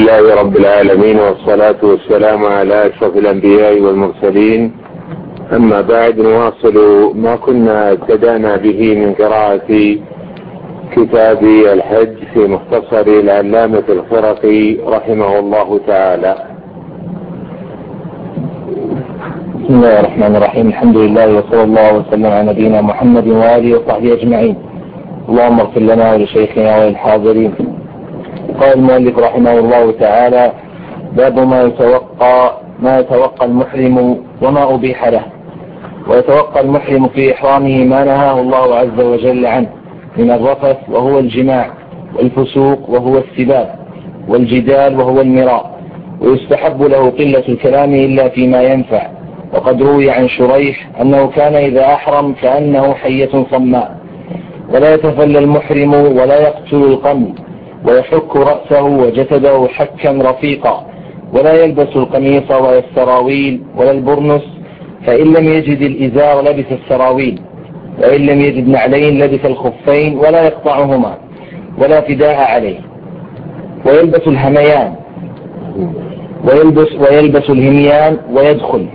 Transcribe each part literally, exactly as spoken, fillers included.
لله رب العالمين، والصلاة والسلام على أشرف الأنبياء والمرسلين. أما بعد، نواصل ما كنا ابتدأنا به من قراءة كتاب الحج في مختصر العلامة الخرقي رحمه الله تعالى. بسم الله الرحمن الرحيم. الحمد لله وصلى الله وسلم على نبينا محمد وآله وصحبه أجمعين. اللهم اغفر لنا ولشيخنا وللحاضرين. قال المؤلف رحمه الله تعالى: باب ما يتوقع ما يتوقع المحرم وما أبيح له. ويتوقع المحرم في إحرامه ما نهاه الله عز وجل عنه من الرفث وهو الجماع، والفسوق وهو السباب، والجدال وهو المراء. ويستحب له قلة الكلام إلا فيما ينفع. وقد روي عن شريح أنه كان إذا أحرم كأنه حية صماء. ولا يتفلى المحرم ولا يقتل القمل، ويحك رأسه وجسده حكا رفيقا. ولا يلبس القميص ولا السراويل ولا البرنس، فإن لم يجد الإزار لبس السراويل، وإن لم يجد نعلين لبس الخفين ولا يقطعهما، ولا فداء عليه. ويلبس الهميان ويلبس, ويلبس الهميان ويدخل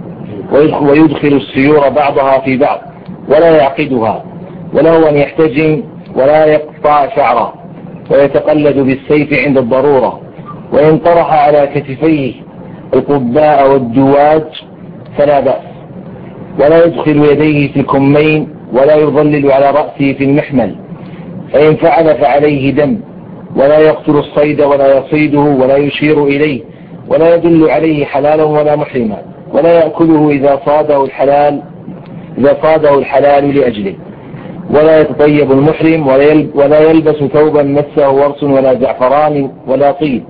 ويدخل السيور بعضها في بعض ولا يعقدها. وله أن يحتجم ولا يقطع شعرا، ويتقلد بالسيف عند الضرورة. وإن طرح على كتفيه القباء والدواج فلا بأس. ولا يدخل يديه في الكمين، ولا يظلل على رأسه في المحمل، فإن فعل فعليه دم. ولا يقتل الصيد ولا يصيده ولا يشير إليه، ولا يدل عليه حلالا ولا محرما. ولا يأكله إذا صاده الحلال إذا صاده الحلال لأجله. ولا يتطيب المحرم، ولا يلبس ثوبا مسه ورس ولا زعفران ولا طيب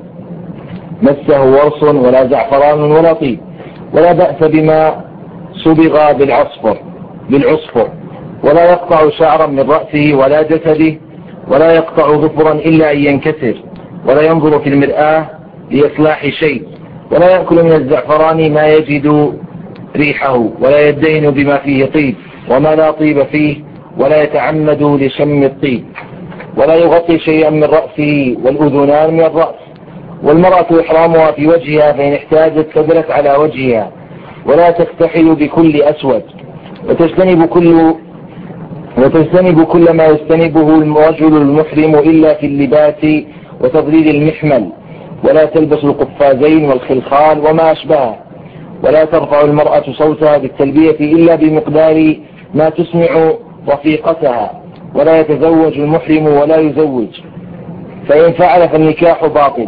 مسه ورس ولا زعفران ولا طيب. ولا بأس بما صبغ بالعصفر بالعصفر. ولا يقطع شعرا من رأسه ولا جسده. ولا يقطع ظفرا إلا أن ينكسر. ولا ينظر في المرآة لإصلاح شيء. ولا يأكل من الزعفران ما يجد ريحه. ولا يدين بما فيه طيب وما لا طيب فيه. ولا يتعمد لشم الطيب. ولا يغطي شيئا من رأسه، والأذنان من الرأس. والمرأة إحرامها في وجهها، فإن احتاجت كبرت على وجهها. ولا تكتحل بكل أسود. وتجتنب كل وتجتنب كل ما يجتنبه الرجل المحرم إلا في اللباس وتضليل المحمل. ولا تلبس القفازين والخلخال وما أشبهه. ولا ترفع المرأة صوتها بالتلبية إلا بمقدار ما تسمع رفيقتها. ولا يتزوج المحرم ولا يزوج، فإن فعل فالنكاح باطل.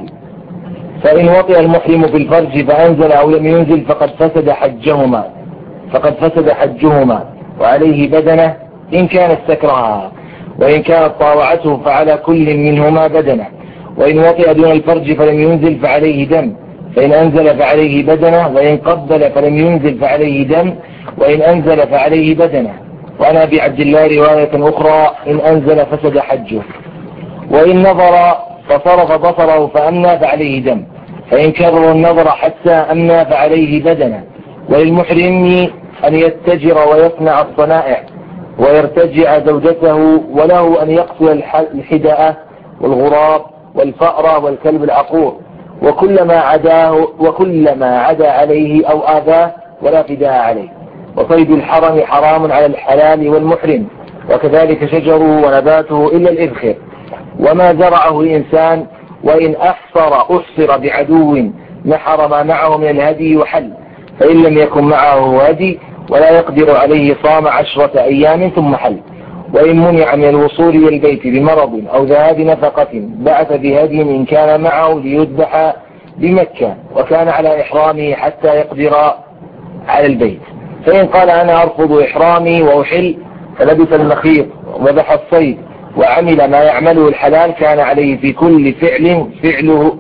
فإن وطئ المحرم في الفرج فأنزل أو لم ينزل فقد فسد حجهما فقد فسد حجهما وعليه بدنه إن كانت سكرها. وإن كانت طاوعته فعلى كل منهما بدنه. وإن وطئ دون الفرج فلم ينزل فعليه دم، فإن أنزل فعليه بدنه. وإن قبل فلم ينزل فعليه دم، وإن أنزل فعليه بدنه. وعن أبي عبد الله رواية أخرى: إن أنزل فسد حجه. وإن نظر فصرف بصره فأمنى فعليه دم، فإن كرر النظر حتى أمنى فعليه بدنه. وللمحرم أن يتجر ويصنع الصنائع ويرتجع زوجته. وله أن يقتل الحدأة والغراب والفأر والكلب العقور وكلما عداه وكلما عدا عليه أو آذاه، ولا فداء عليه. وصيد الحرم حرام على الحلال والمحرم، وكذلك شجره ونباته إلا الإذخر وما زرعه الإنسان. وإن أحصر أحصر بعدو نحر ما معه من الهدي وحل، فإن لم يكن معه هدي ولا يقدر عليه صام عشرة أيام ثم حل. وإن منع من الوصول إلى البيت بمرض أو ذهاب نفقة بعث بهدي إن كان معه ليذبح بمكة، وكان على إحرامه حتى يقدر على البيت. فإن قال أنا أرفض إحرامي وأحل فلبس المخيط وذبح الصيد وعمل ما يعمله الحلال، كان عليه في كل فعل فعله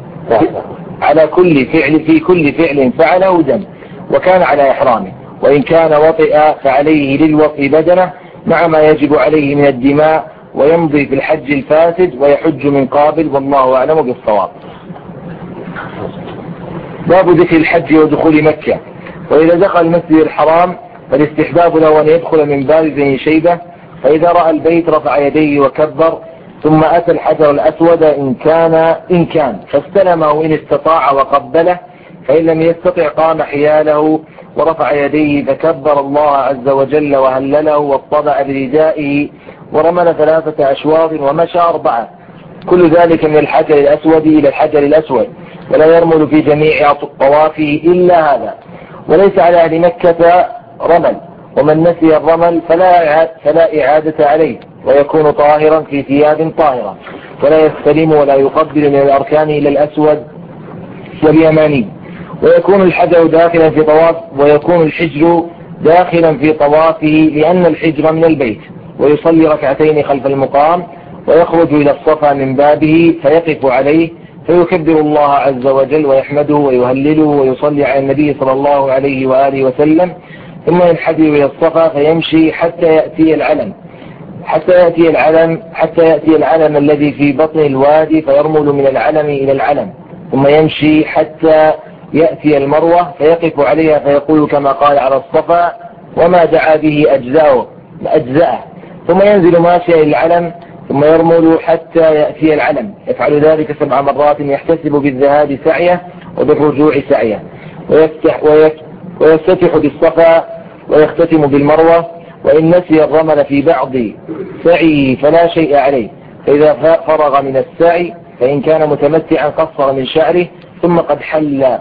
على كل فعل في كل فعل فعله دم، وكان على إحرامه. وإن كان وطئ فعليه للوطئ بدنه مع ما يجب عليه من الدماء، ويمضي في الحج الفاسد ويحج من قابل، والله أعلم بالصواب. باب ذكر الحج ودخول مكة. وإذا دخل المسجد الحرام فالاستحباب له أن يدخل من باب بني شيبة، فإذا رأى البيت رفع يديه وكبر، ثم أتى الحجر الأسود إن كان إن كان فاستلمه إن استطاع وقبله، فإن لم يستطع قام حياله ورفع يديه فكبر الله عز وجل وهلله واطبع بردائه ورمل ثلاثة أشواط ومشى أربعة، كل ذلك من الحجر الأسود إلى الحجر الأسود، ولا يرمل في جميع طوافه إلا هذا. وليس على أهل مكة رمل، ومن نسي الرمل فلا فلا إعادة عليه، ويكون طاهرا في ثياب طاهرة، ولا يستلم ولا يقبل من الأركان إلى الأسود واليماني، ويكون الحجر داخلا في طواف ويكون الحجر داخلا في طوافه لأن الحجر من البيت، ويصلي ركعتين خلف المقام ويخرج إلى الصفا من بابه فيقف عليه فيكبر الله عز وجل ويحمده ويهلله ويصلي على النبي صلى الله عليه وآله وسلم، ثم ينحدر إلى الصفا فيمشي حتى يأتي العلم حتى يأتي العلم حتى يأتي العلم الذي في بطن الوادي فيرمل من العلم إلى العلم، ثم يمشي حتى يأتي المروة فيقف عليها فيقول كما قال على الصفا وما دعا به أجزاؤه أجزاءه، ثم ينزل ماشيا إلى العلم ثم يرمل حتى يأتي العلم، يفعل ذلك سبع مرات يحتسب بالذهاب سعيه وبالرجوع سعيه، ويفتح ويفتتح بالصفا ويختتم بالمروة، وإن نسي الرمل في بعض سعيه فلا شيء عليه، فإذا فرغ من السعي فإن كان متمتعا قصر من شعره ثم قد حل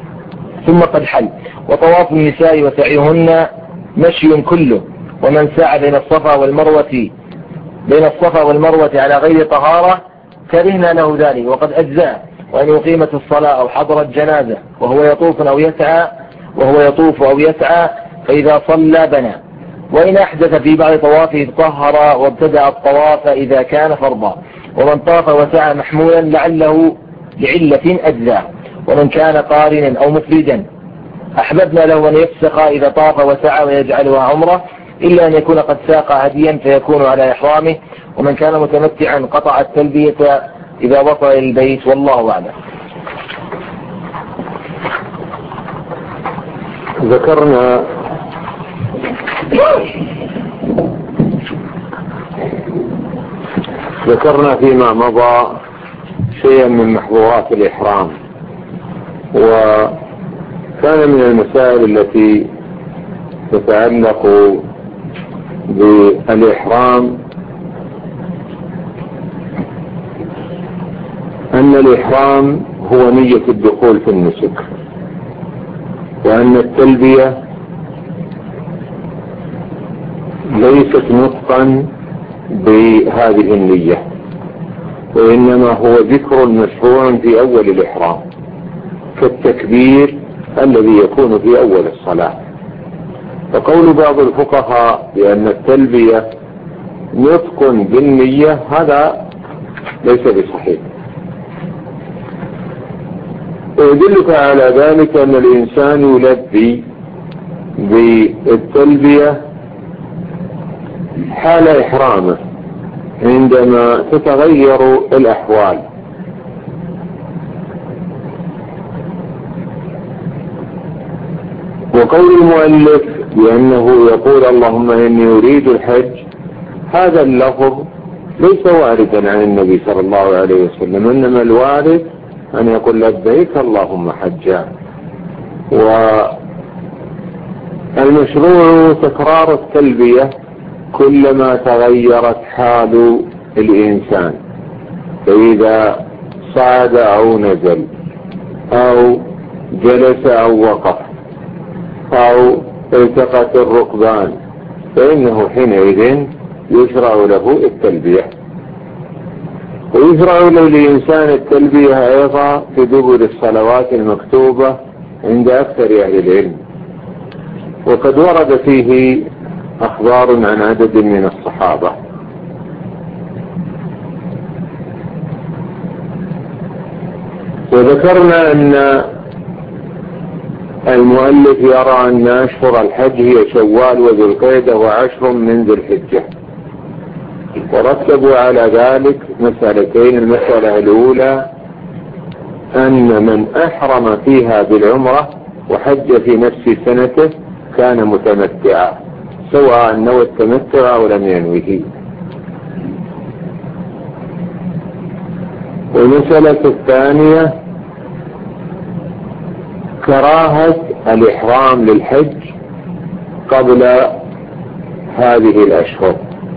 ثم قد حل وطواف النساء وسعيهن مشي كله، ومن سعى بين الصفا والمروة بين الصفا والمروة على غير طهارة كرهنا له ذلك وقد أجزاء، وأن يقيمت الصلاة أو حضرت جنازة وهو يطوف أو يسعى وهو يطوف أو يسعى فإذا صلى بنى، وإن أحدث في بعض طوافه طهر وابتدأ الطواف إذا كان فرضا، ومن طاف وسعى محمولا لعله لعلة أجزاء، ومن كان قارنا أو مفردا أحببنا له أن يفسق إذا طاف وسعى ويجعلها عمره، إلا أن يكون قد ساق هديا فيكون على إحرامه، ومن كان متمتعا قطع التلبية إذا وصل إلى البيت، والله أعلم. ذكرنا ذكرنا فيما مضى شيئا من محظورات الإحرام، وكان من المسائل التي تتعلق بالإحرام أن الإحرام هو نية الدخول في النسك، وأن التلبية ليست نطقا بهذه النية، وإنما هو ذكر مشروع في أول الإحرام كالتكبير الذي يكون في أول الصلاة. فقول بعض الفقهاء بأن التلبية نطق بالنية هذا ليس بصحيح، ويدلك على ذلك أن الإنسان يلبي بالتلبية حال إحرامه عندما تتغير الأحوال، وقول المؤلف بأنه يقول اللهم إني أريد الحج، هذا اللفظ ليس واردا عن النبي صلى الله عليه وسلم، إنما الوارد أن يقول لبيك اللهم حجا. والمشروع تكرار التلبية كلما تغيرت حال الإنسان، فإذا صعد أو نزل أو جلس أو وقف أو التقت الركبان فإنه حينئذ يشرع له التلبية. ويشرع للإنسان التلبية أيضا في دبر الصلوات المكتوبة عند أكثر أهل العلم، وقد ورد فيه أخبار عن عدد من الصحابة. وذكرنا أن المؤلف يرى أن أشهر الحج هي شوال وذو القعدة وعشر من ذي الحجة، ورتبوا على ذلك مسألتين. المسألة الأولى أن من أحرم فيها بالعمرة وحج في نفس سنته كان متمتعا، سواء نوى التمتع أو لم ينوه. والمسألة الثانية كراهة الإحرام للحج قبل هذه الأشهر.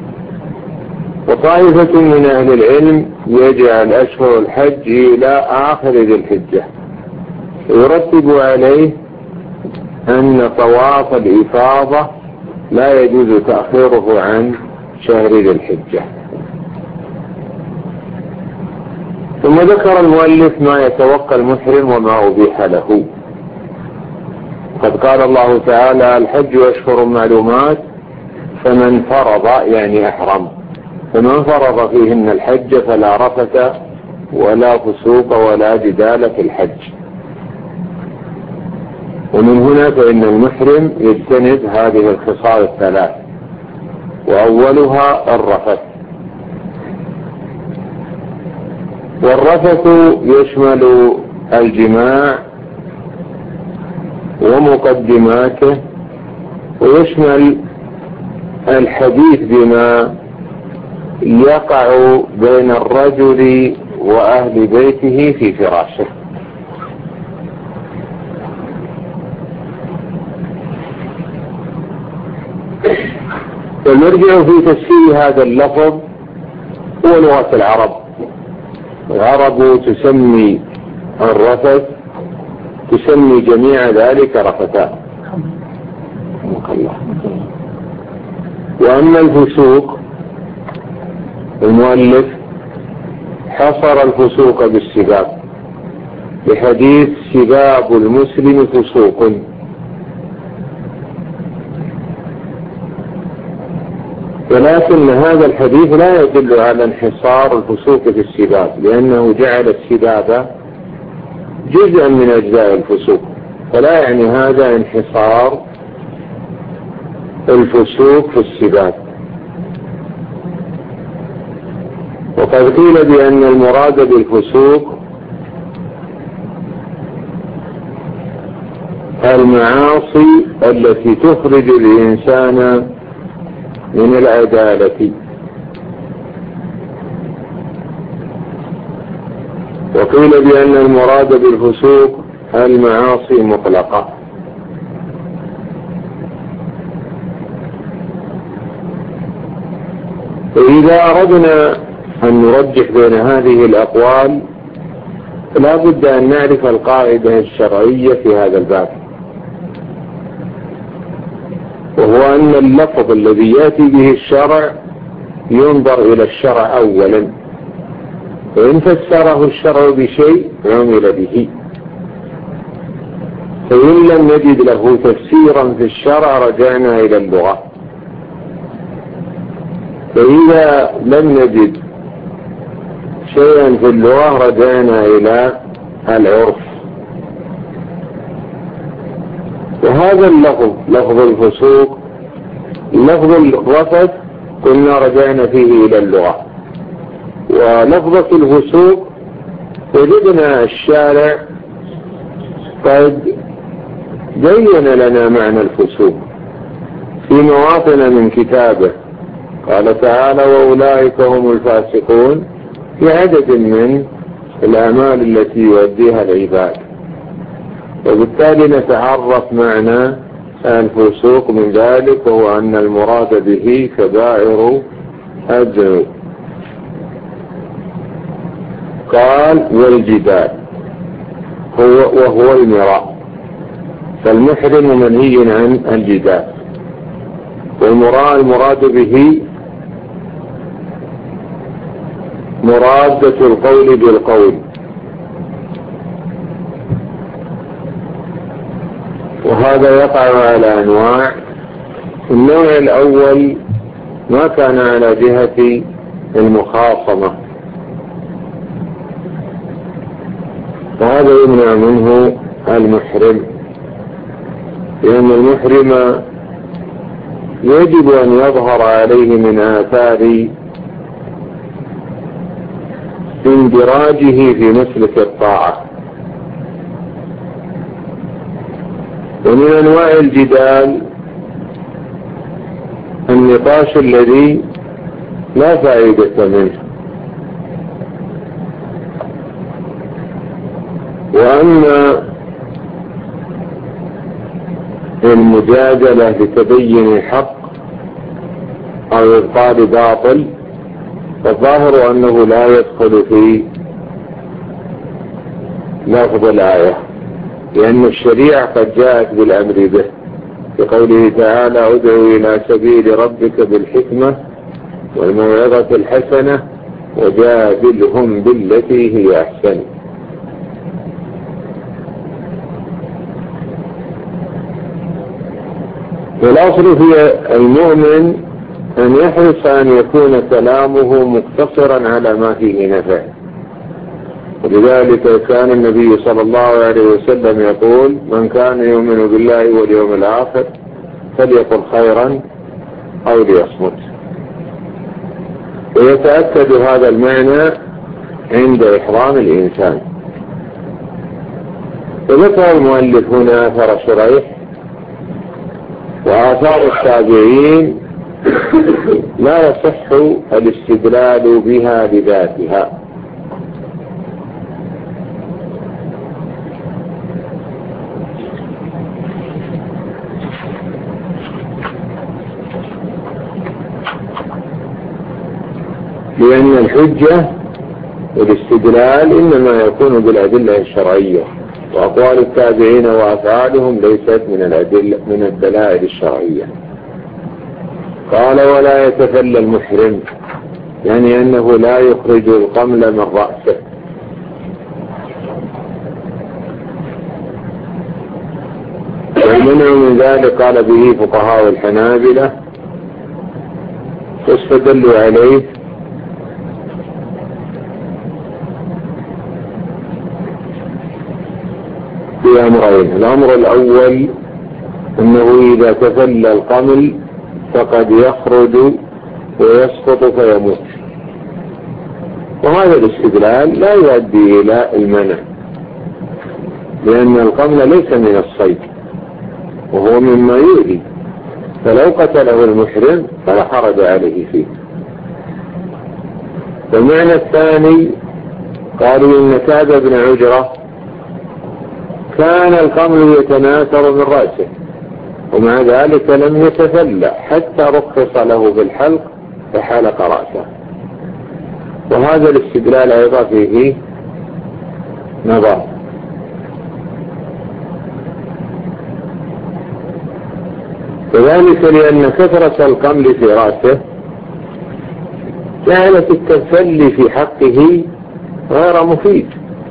وطائفة من أهل العلم يجعل أشهر الحج إلى آخر ذي الحجة، يرتب عليه أن طواف الإفاضة لا يجوز تأخيره عن شهر ذي الحجة. ثم ذكر المؤلف ما يتوقع المحرم وما أبيح له. قد قال الله تعالى: الحج أشهر معلومات فمن فرض يعني أحرم، فمن فرض فيهن الحج فلا رفث ولا فسوق ولا جدال في الحج. ومن هنا فإن المحرم يجتنب هذه الخصال الثلاث، وأولها الرفث. والرفث يشمل الجماع ومقدماته، ويشمل الحديث بما يقع بين الرجل وأهل بيته في فراشه. ونرجع في تفسير هذا اللفظ هو لغة العرب. العرب تسمي الرفث تسمي جميع ذلك رفثاء. وأما الفسوق المؤلف حصر الفسوق بالسباب بحديث: سباب المسلم فسوق. ولكن هذا الحديث لا يدل على انحصار الفسوق في السباب، لأنه جعل السباب جزءا من أجزاء الفسوق، فلا يعني هذا انحصار الفسوق في السباب. وقد قيل بأن المراد بالفسوق المعاصي التي تخرج الإنسان من العدالة. وقيل بأن المراد بالفسوق المعاصي مطلقة. فإذا أردنا أن نرجح بين هذه الأقوال لا بد أن نعرف القاعدة الشرعية في هذا الباب، وهو أن اللفظ الذي يأتي به الشرع ينظر إلى الشرع أولا، وإن فسره الشرع بشيء عمل به، فإن لم نجد له تفسيرا في الشرع رجعنا إلى اللغة، فإذا لم نجد شيئا في اللغة رجعنا إلى العرف. وهذا اللفظ لفظ الفسوق لفظ الرفث قلنا رجعنا فيه إلى اللغة. ولفظة الفسوق وجدنا الشارع قد بين لنا معنى الفسوق في مواطن من كتابه، قال تعالى: وأولئك هم الفاسقون، في عدد من الأعمال التي يؤديها العباد. وبالتالي نتعرف معنى الفسوق من ذلك، وهو أن المراد به كبائر الذنوب. قال: والجدال هو وهو المراء، فالمحرم منهي عن الجدال. والمراء المراد به مرادة القول بالقول. وهذا يقع على أنواع. النوع الأول ما كان على جهة المخاصمة، وهذا يمنع منه المحرم، لأن المحرم يجب أن يظهر عليه من آثار اندراجه في مسلك الطاعة. ومن أنواع الجدال النقاش الذي لا فائدة منه، وأما المجادلة لتبين الحق أو إبطال باطل فالظاهر أنه لا يدخل في لفظ الآية، لأن الشريعة قد جاءت بالأمر به بقوله تعالى: ادعو إلى سبيل ربك بالحكمة والموعظة الحسنة وجادلهم بالتي هي أحسن. والأصل في المؤمن أن يحرص أن يكون كلامه مقتصرا على ما فيه نفع، ولذلك كان النبي صلى الله عليه وسلم يقول: من كان يؤمن بالله واليوم الآخر فليقل خيرا أو ليصمت. ويتأكد هذا المعنى عند إحرام الإنسان. وذكر المؤلف هنا أثر شريح وآثار التابعين لا يصح الاستدلال بها بذاتها، لأن الحجة والاستدلال إنما يكون بالأدلة الشرعية، وأقوال التابعين وأفعالهم ليست من الأدلة من الدلائل الشرعية. قال: ولا يتفلى المحرم، يعني أنه لا يخرج القمل من رأسه. والمنع من ذلك قال به فقهاء الحنابلة، واستدلوا عليه بأمرين: الأمر الأول أنه إذا تفلى القمل فقد يخرج ويسقط فيموت، وهذا الاستدلال لا يؤدي إلى المنع، لأن القمل ليس من الصيد وهو مما يؤذي، فلو قتله المحرم فلا حرج عليه فيه. والمعنى الثاني قالوا إن كعب بن عجرة كان القمل يتناثر من رأسه ومع ذلك لم يتفلى حتى رخص له بالحلق فحلق رأسه، وهذا الاستدلال أيضا فيه نظر. وذلك لأن كثرة القمل في رأسه جعلت التفلي في حقه غير مفيد.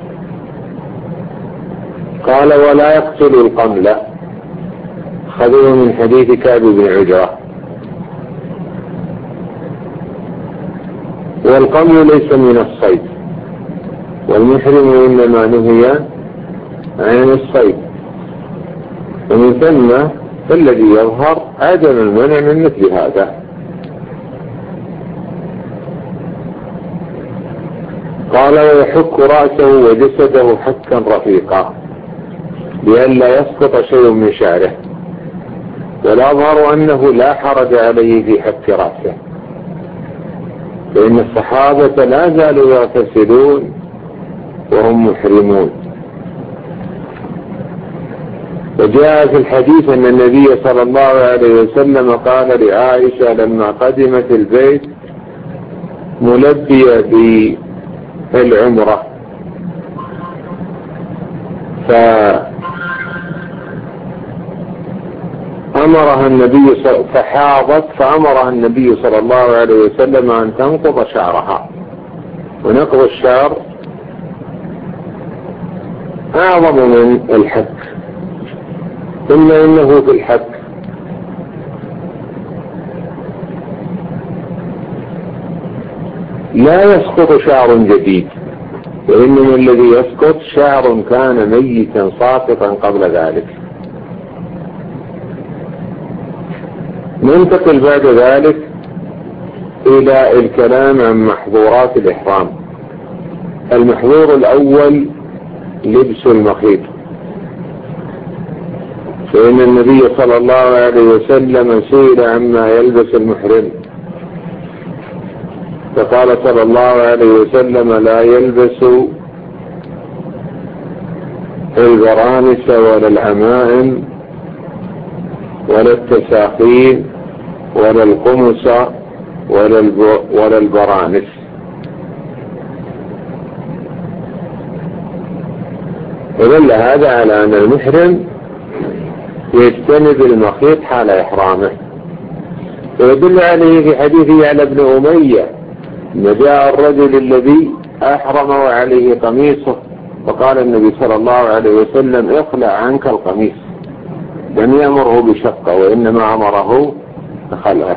قال: ولا يقتل القمل، خذوه من حديث كعب بن عجرة. والقمل ليس من الصيد، والمحرم إنما نهي عن الصيد، ومن ثم فالذي يظهر عدم المنع من مثل هذا. قال: ويحك رأسه وجسده حكا رفيقا لئلا يسقط شيء من شعره، والأظهر أنه لا حرج عليه في حك رأسه، لأن الصحابة لا زالوا يغتسلون وهم محرمون. وجاء في الحديث أن النبي صلى الله عليه وسلم قال لعائشة لما قدمت البيت ملبية بالعمرة، فأمرها النبي فحاضت فأمرها النبي صلى الله عليه وسلم أن تنقض شعرها، ونقض الشعر أعظم من الحك، ثم إنه في الحك لا يسقط شعر جديد، وإنما الذي يسقط شعر كان ميتا ساقطا قبل ذلك. ننتقل بعد ذلك إلى الكلام عن محظورات الإحرام. المحظور الأول لبس المخيط، فإن النبي صلى الله عليه وسلم سئل عما يلبس المحرم فقال صلى الله عليه وسلم لا يلبس البرانس ولا العمائم ولا التساخين ولا القمص ولا, ولا البرانس. ودل هذا على أن المحرم يجتنب المخيط حال إحرامه. ويدل عليه في حديث يعلى بن أمية أن جاء الرجل الذي أحرم وعليه قميصه فقال النبي صلى الله عليه وسلم اخلع عنك القميص، لم يأمره بشقه وإنما أمره بخلعه.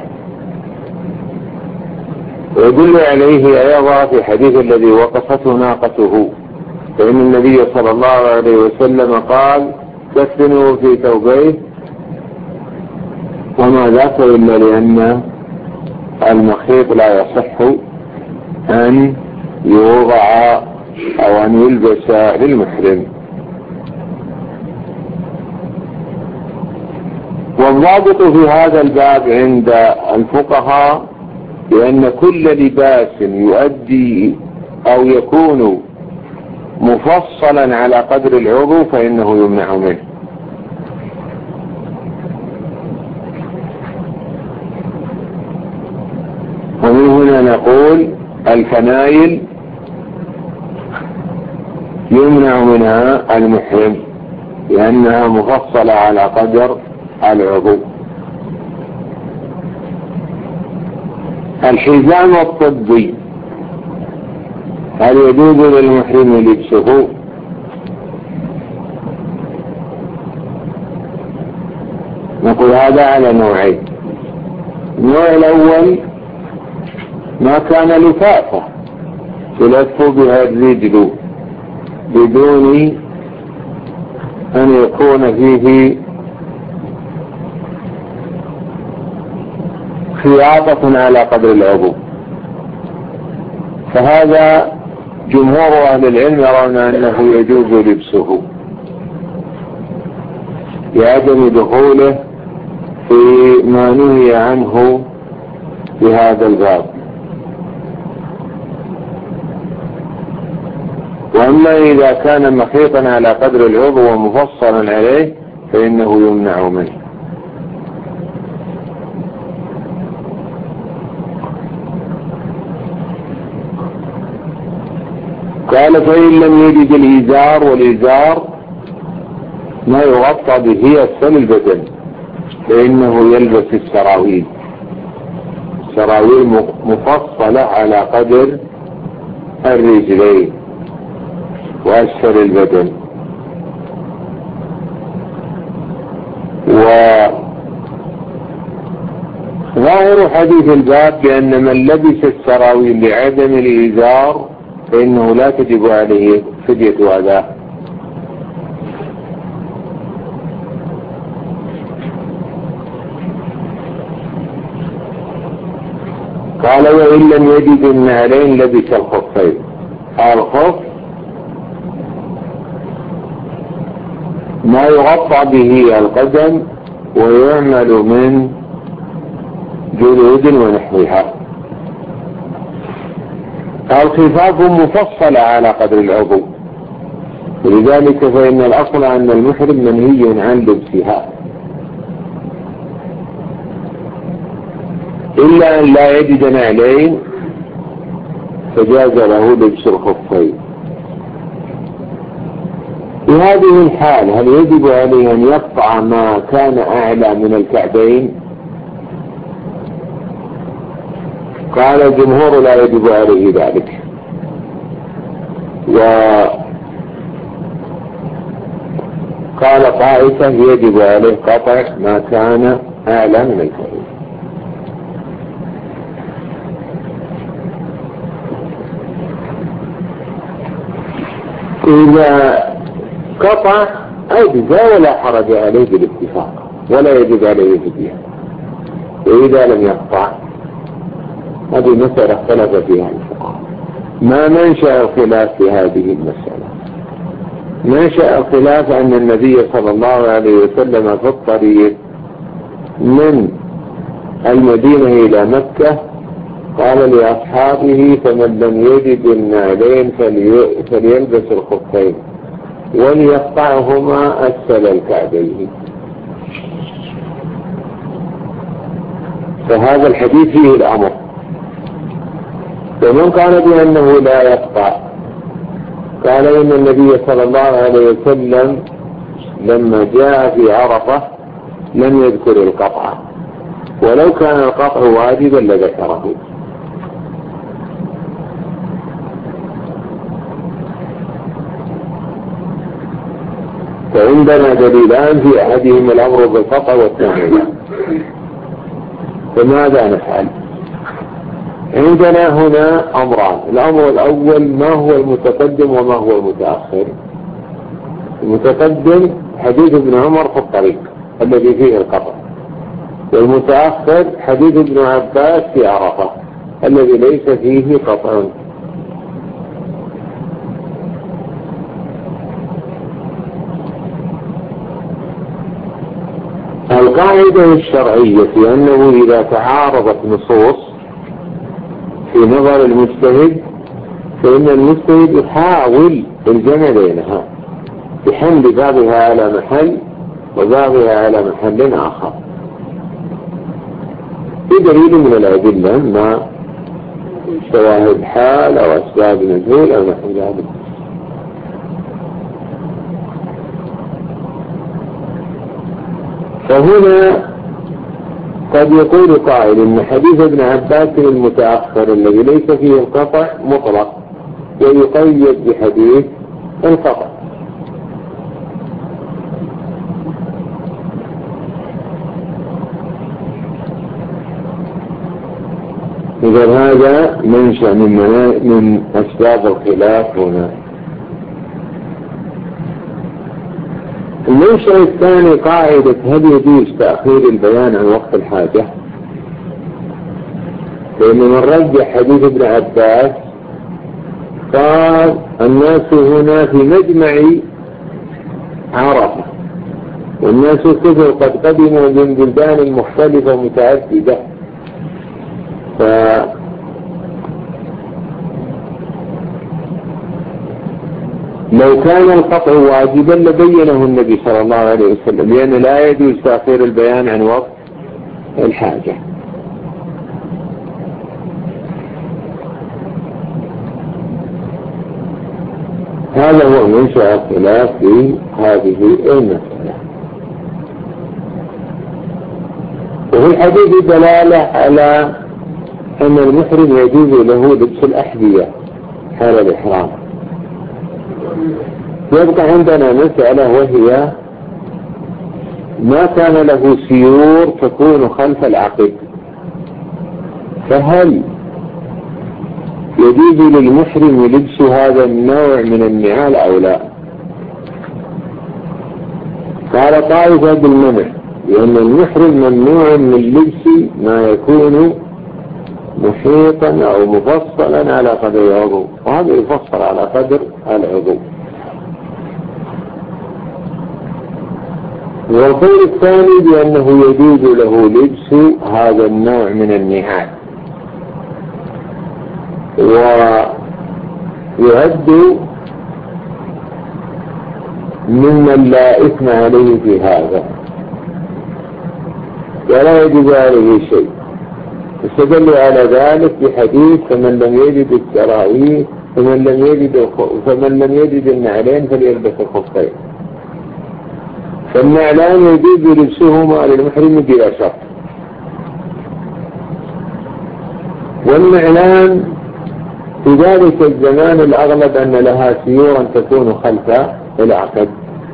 ويدل عليه أيضا في حديث الذي وقفته ناقته، فإن النبي صلى الله عليه وسلم قال كفنوا في ثوبيه، وما ذاك إلا لأن المخيط لا يصح أن يوضع أو أن يلبس للمحرم. والضابط في هذا الباب عند الفقهاء بأن كل لباس يؤدي أو يكون مفصلا على قدر العضو فإنه يمنع منه. ومن هنا نقول الفنايل يمنع منها المحرم لأنها مفصلة على قدر العضو. الحزام الطبي هل يجوز للمحرم لبسه؟ نقول هذا على نوعين. النوع الأول ما كان لفافة تلف بها الرجل بدون أن يكون فيه خياطة على قدر العضو، فهذا جمهور أهل العلم يرون أنه يجوز لبسه لعدم دخوله في ما نهي عنه في هذا الباب. وأما إذا كان مخيطا على قدر العضو ومفصلا عليه فإنه يمنع منه. قال فإن لم يجد الإزار، والإزار ما يغطى به أسفل البدن فإنه يلبس السراويل. السراويل مفصلة على قدر الرجلين وأسفل البدن. وظاهر حديث الباب بأن من لبس السراويل لعدم الإزار فإنه لا تجب عليه فدية أداء. قال وإن لم يجد النعلين لبس الخفين. الخف ما يغطى به القدم ويعمل من جلود ونحوها. الخفاف مفصلة على قدر العضو، ولذلك فإن الأصل أن المحرم منهي عن لبسها إلا أن لا يجد نعلين فجاز له لبس الخفين. في هذه الحال هل يجب عليه أن يقطع ما كان أعلى من الكعبين؟ قال الجمهور لا يجب عليه ذلك، وقال طائفة يجب عليه قطع ما كان أعلى من الكعبين. إذا قطع أجزاء ولا حرج عليه بالاتفاق ولا يجب عليه فدية. وإذا لم يقطع هذه مسألة اختلف فيها الفقهاء. ما منشأ الخلاف في هذه المسألة؟ منشأ الخلاف أن النبي صلى الله عليه وسلم في الطريق من المدينة إلى مكة قال لأصحابه فمن لم يجد النعلين فليلبس الخفين، وليقطعهما أسفل الكعبين. فهذا الحديث فيه الأمر. ومن قال بأنه لا يقطع قال إن النبي صلى الله عليه وسلم لما جاء في عرفة لم يذكر القطع، ولو كان القطع واجبا لذكره. فعندنا دليلان في أحدهما الأمر بالقطع والثاني لا. فماذا نفعل؟ عندنا هنا أمران. الأمر الأول ما هو المتقدم وما هو المتأخر. المتقدم حديث ابن عمر في الطريق الذي فيه القطع، والمتأخر حديث ابن عباس في عرفة الذي ليس فيه قطع. القاعدة الشرعية في أنه إذا تعارضت نصوص في نظر المجتهد فإن المجتهد يحاول الجمع بينها بحمل بعضها على محل وبعضها على محل آخر بدليل من الأدلة ما شواهد حال أو أسباب نزول أو نحو ذلك. فهنا قد يقول قائل إن حديث ابن عباس المتأخر الذي ليس فيه القطع مطلق ويقيد بحديث القطع. إذا هذا منشأ من, من أسباب الخلاف هنا. المنشأ الثاني قاعدة هل يجوز تأخير البيان عن وقت الحاجة؟ فإن من رجح حديث ابن عباس قال الناس هنا في مجمع عرفة والناس كثر قد قدموا من بلدان مختلفة متعددة، ف لو كان القطع واجبا لبينه النبي صلى الله عليه وسلم، لأن لا يجوز تأخير البيان عن وقت الحاجة. هذا هو منشأ الخلاف في هذه المسألة. وفي الحديث دلالة على أن المحرم يجوز له لبس الأحذية حال الإحرام. يبقى عندنا مسألة وهي ما كان له سيور تكون خلف العقد، فهل يجوز للمحرم لبس هذا النوع من النعال أو لا؟ قال طائفة بالمنع، لأن المحرم ممنوع من لبس ما يكون محيطا أو مفصلا على قدر العضو، وهذا يفصل على قدر العضو. والقول الثاني بأنه يجوز له لبس هذا النوع من النعال، ويعد ممن لا إثم عليه في هذا ولا يجب عليه شيء. استدلوا على ذلك بحديث فمن لم يجد السراويل فمن لم يجد فمن لم يجد النعلين فليلبس الخفين. فالنعلان يجوز لبسهما للمحرم بلا شرط، والنعلان في ذلك الزمان الأغلب أن لها سيورا تكون خلف العقد،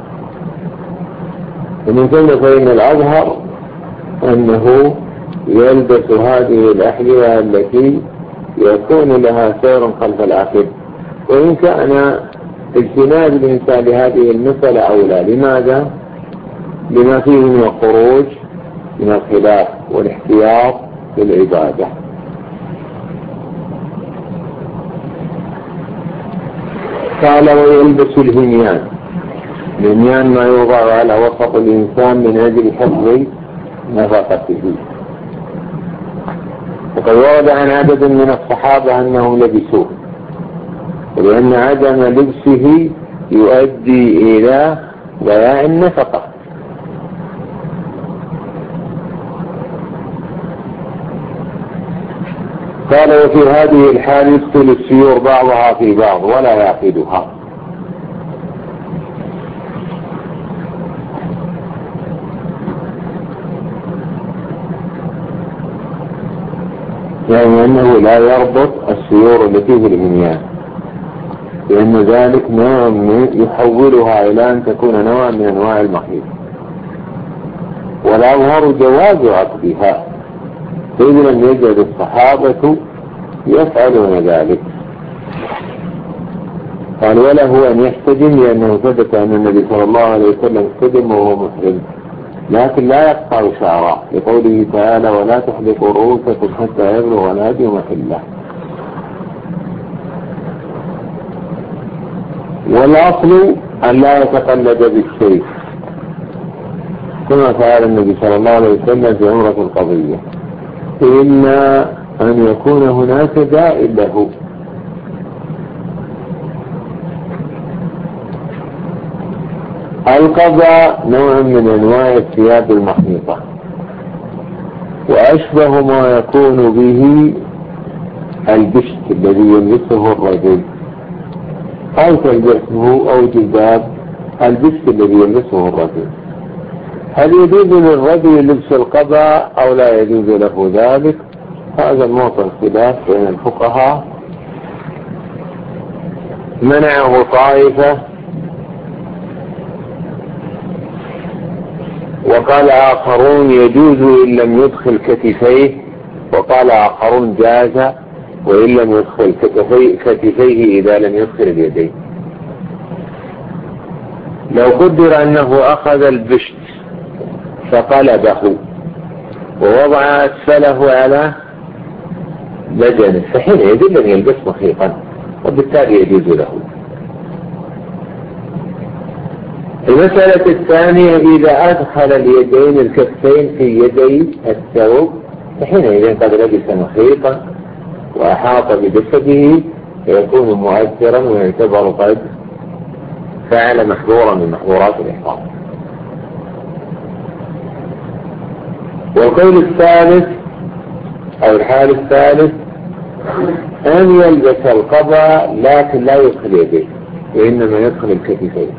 ومن ثم فإن الأظهر أنه يلبس هذه الأحذية التي يكون لها سير خلف العقد، وإن كان اجتناب الإنسان لهذه المسألة أولى. لماذا؟ لما فيه من الخروج من الخلاف والاحتياط للعبادة. قال ويلبس الهميان. الهميان ما يوضع على وسط الإنسان من أجل حفظ نفقته، وقد ورد عن عدد من الصحابة أنهم لبسوه، ولأن عدم لبسه يؤدي إلى ضياع النفقة. قال وفي هذه الحال يدخل السيور بعضها في بعض ولا يعقدها. يعني أنه لا يربط السيور التي في المياه، لأن ذلك نوع يحولها إلى أن تكون نوع من أنواع المخيط، والأظهر جواز عقدها، إذ لم يجد الصحابة يفعلون ذلك. قال وله أن يحتجم لأنه ثبت أن النبي صلى الله عليه وسلم احتجم وهو محرم، لكن لا يقطع شعره لقوله تعالى ولا تحلقوا رؤوسكم حتى يبلغ الهدي محله. والأصل أن لا يتقلد بالسيف كما فعل النبي صلى الله عليه وسلم في عمرة القضية، إلا أن يكون هناك داء له. القضاء نوع من أنواع الثياب المحيطة، وأشبه ما يكون به البشت الذي يلبسه الرجل، أو تلبسه أو جلباب البشت الذي يلبسه الرجل. هل يجوز للرجل لبس القضاء أو لا يجوز له ذلك؟ هذا موضع خلاف بين الفقهاء. منعه طائفة وقال آخرون يجوز إن لم يدخل كتفيه، وقال آخرون جاز وإن لم يدخل كتفيه إذا لم يدخل اليدين. لو قدر أنه أخذ البشت فقلبه ووضع أسفله على بدنه فحينئذ لم يلبس مخيطا، وبالتالي يجوز له. المسألة الثانية إذا أدخل اليدين الكفين في يدي الثوب فحينئذ قد لبس مخيطا وأحاط بجسده فيكون مؤثرا ويعتبر قد فعل محظورا من محظورات الإحرام. والقول الثالث أو الحال الثالث أن يلبس القبا لكن لا يدخل يديه وإنما يدخل الكتفين.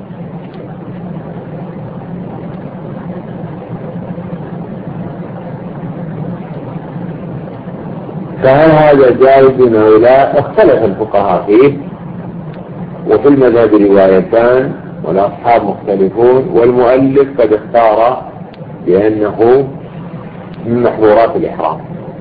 فهل هذا جائز أو لا؟ اختلف الفقهاء فيه، وفي المذهب روايتان والأصحاب مختلفون، والمؤلف قد اختار بأنه من محظورات الإحرام.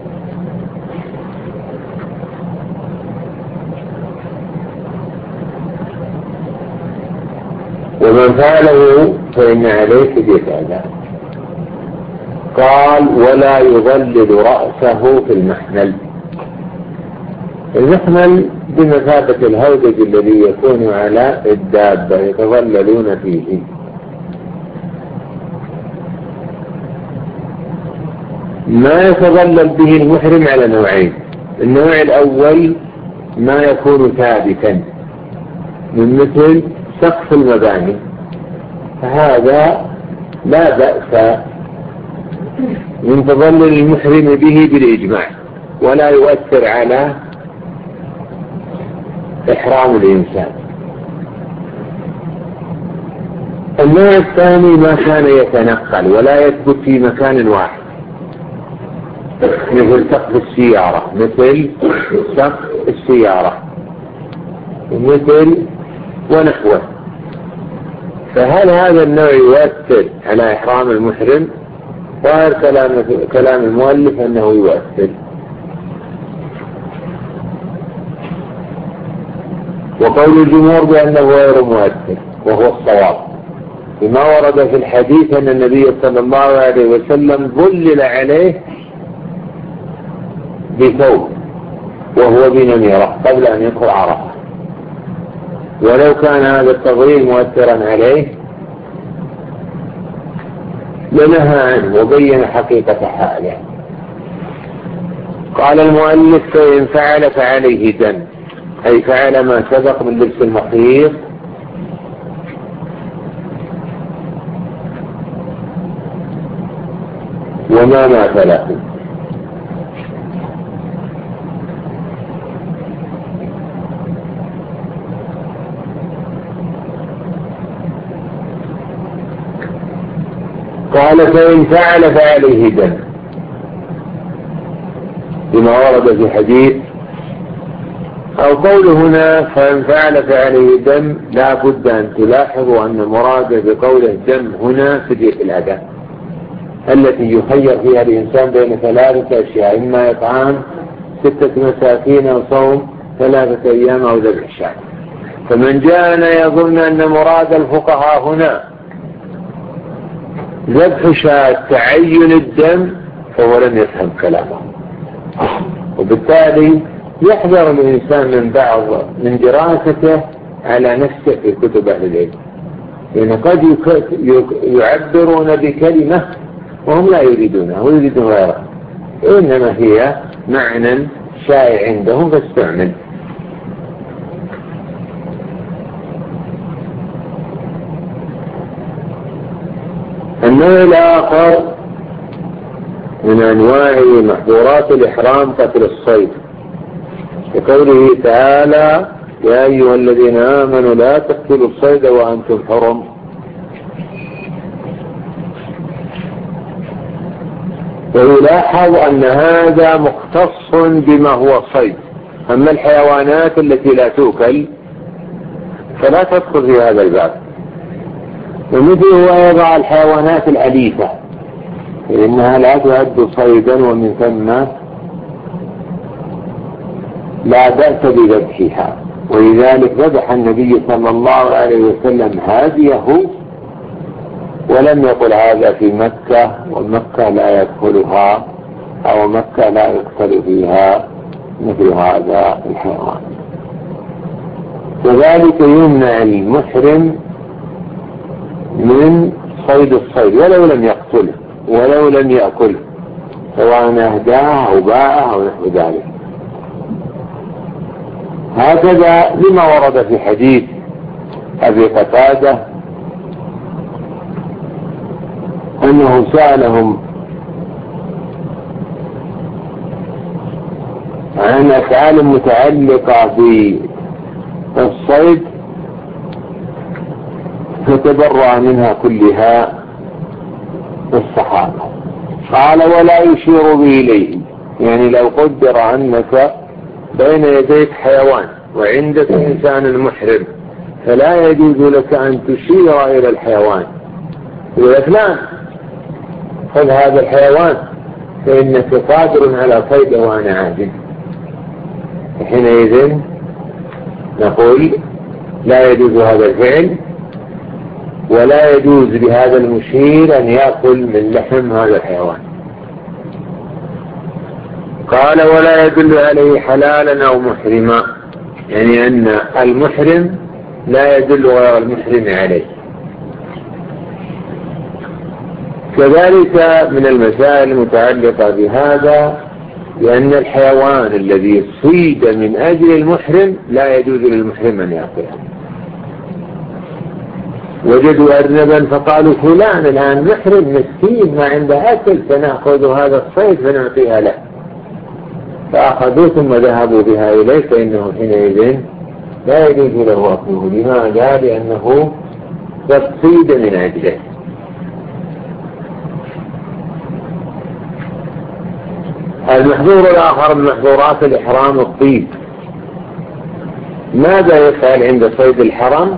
ومن فعله فإن عليه فدية أداء. قال ولا يظلل رأسه في المحمل. المحمل بمثابة الهودج الذي يكون على الدابة يتظللون فيه. ما يتظلل به المحرم على نوعين. النوع الأول ما يكون ثابتا من مثل سقف المباني، فهذا لا بأس من تظلل المحرم به بالإجماع ولا يؤثر على إحرام الإنسان. النوع الثاني ما كان يتنقل ولا يثبت في مكان واحد، مثل سقف السيارة مثل سقف السيارة مثل ونحوه. فهل هذا النوع يؤثر على إحرام المحرم؟ ظاهر كلام كلام المؤلف أنه يؤثر. وقول الجمهور بأنه غير مؤثر وهو الصواب، بما ورد في الحديث أن النبي صلى الله عليه وسلم ظلل عليه بثوب وهو بنميرة قبل أن يدخل عرفة، ولو كان هذا التظليل مؤثرا عليه لنهى عنه وبين حقيقة حاله. قال المؤلف فإن فعل فعليه دم، أي فعل ما سبق من لبس المخيط وما مات له. قال فإن فعل فعليه دم، بما ورد في حديث، أو قول هنا فإن فعل فعليه دم، لا بد أن تلاحظوا أن مراد بقوله دم هنا فدية الأداء التي يخير فيها الإنسان بين ثلاثة أشياء، إما إطعام ستة مساكين أو صوم ثلاثة أيام أو ذبح شاة. فمن جاءنا يظن أن مراد الفقهاء هنا ذبح شاة تعين الدم فهو لم يفهم كلامه، وبالتالي يحذر الإنسان من بعض من دراسته على نفسه في كتب أهل العلم، لأن قد يعبرون بكلمة وهم لا يريدونها ويريدون غيرها، إنما هي معنى شائع عندهم فاستعمل. النوع الآخر من أنواع محظورات الإحرام قتل الصيد، وقوله تعالى يا أيها الذين آمنوا لا تقتلوا الصيد وأنتم حرم. ويلاحظ أن هذا مختص بما هو صيد، أما الحيوانات التي لا تؤكل فلا تدخل في هذا الباب. ومثله أيضا الحيوانات الأليفة فإنها لا تعد صيدا، ومن ثم لا بأس بذبحها، ولذلك ذبح النبي صلى الله عليه وسلم هاديه ولم يقل هذا في مكة، ومكة لا يدخلها أو مكة لا يقتل فيها مثل هذا الحيوان. كذلك يمنع المحرم من صيد الصيد ولو لم يقتله ولو لم يأكله، سواء أهداه أو باعه أو نحو ذلك. هكذا لما ورد في حديث أبي قتادة أنه سألهم عن أفعال متعلقة بالصيد فتبرأ منها كلها الصحابة. قال ولا يشير به إليه، يعني لو قدر أنك بين يديك حيوان وعندك إنسان محرم فلا يجوز لك أن تشير إلى الحيوان يقول فلان خذ هذا الحيوان فإنك قادر على صيده وأنا عاجز. حينئذ نقول لا يجوز هذا الفعل، ولا يجوز لهذا المشير أن يأكل من لحم هذا الحيوان. قال ولا يدل عليه حلالا أو محرما، يعني أن المحرم لا يدل غير المحرم عليه. كذلك من المسائل المتعلقة بهذا لأن الحيوان الذي صيد من أجل المحرم لا يجوز للمحرم أن يأكله. وجدوا أرنبا فقالوا فلان الآن محرم مسكين ما عنده أكل فنأخذ هذا الصيد فنعطيها له، فأخذوه ثم ذهبوا بها إليه، فإنه حينئذ لا يجوز له أكله. لماذا؟ لأنه قد صيد من أجله. المحظور الآخر من محظورات الإحرام الطيب. ماذا يفعل عند صيد الحرم؟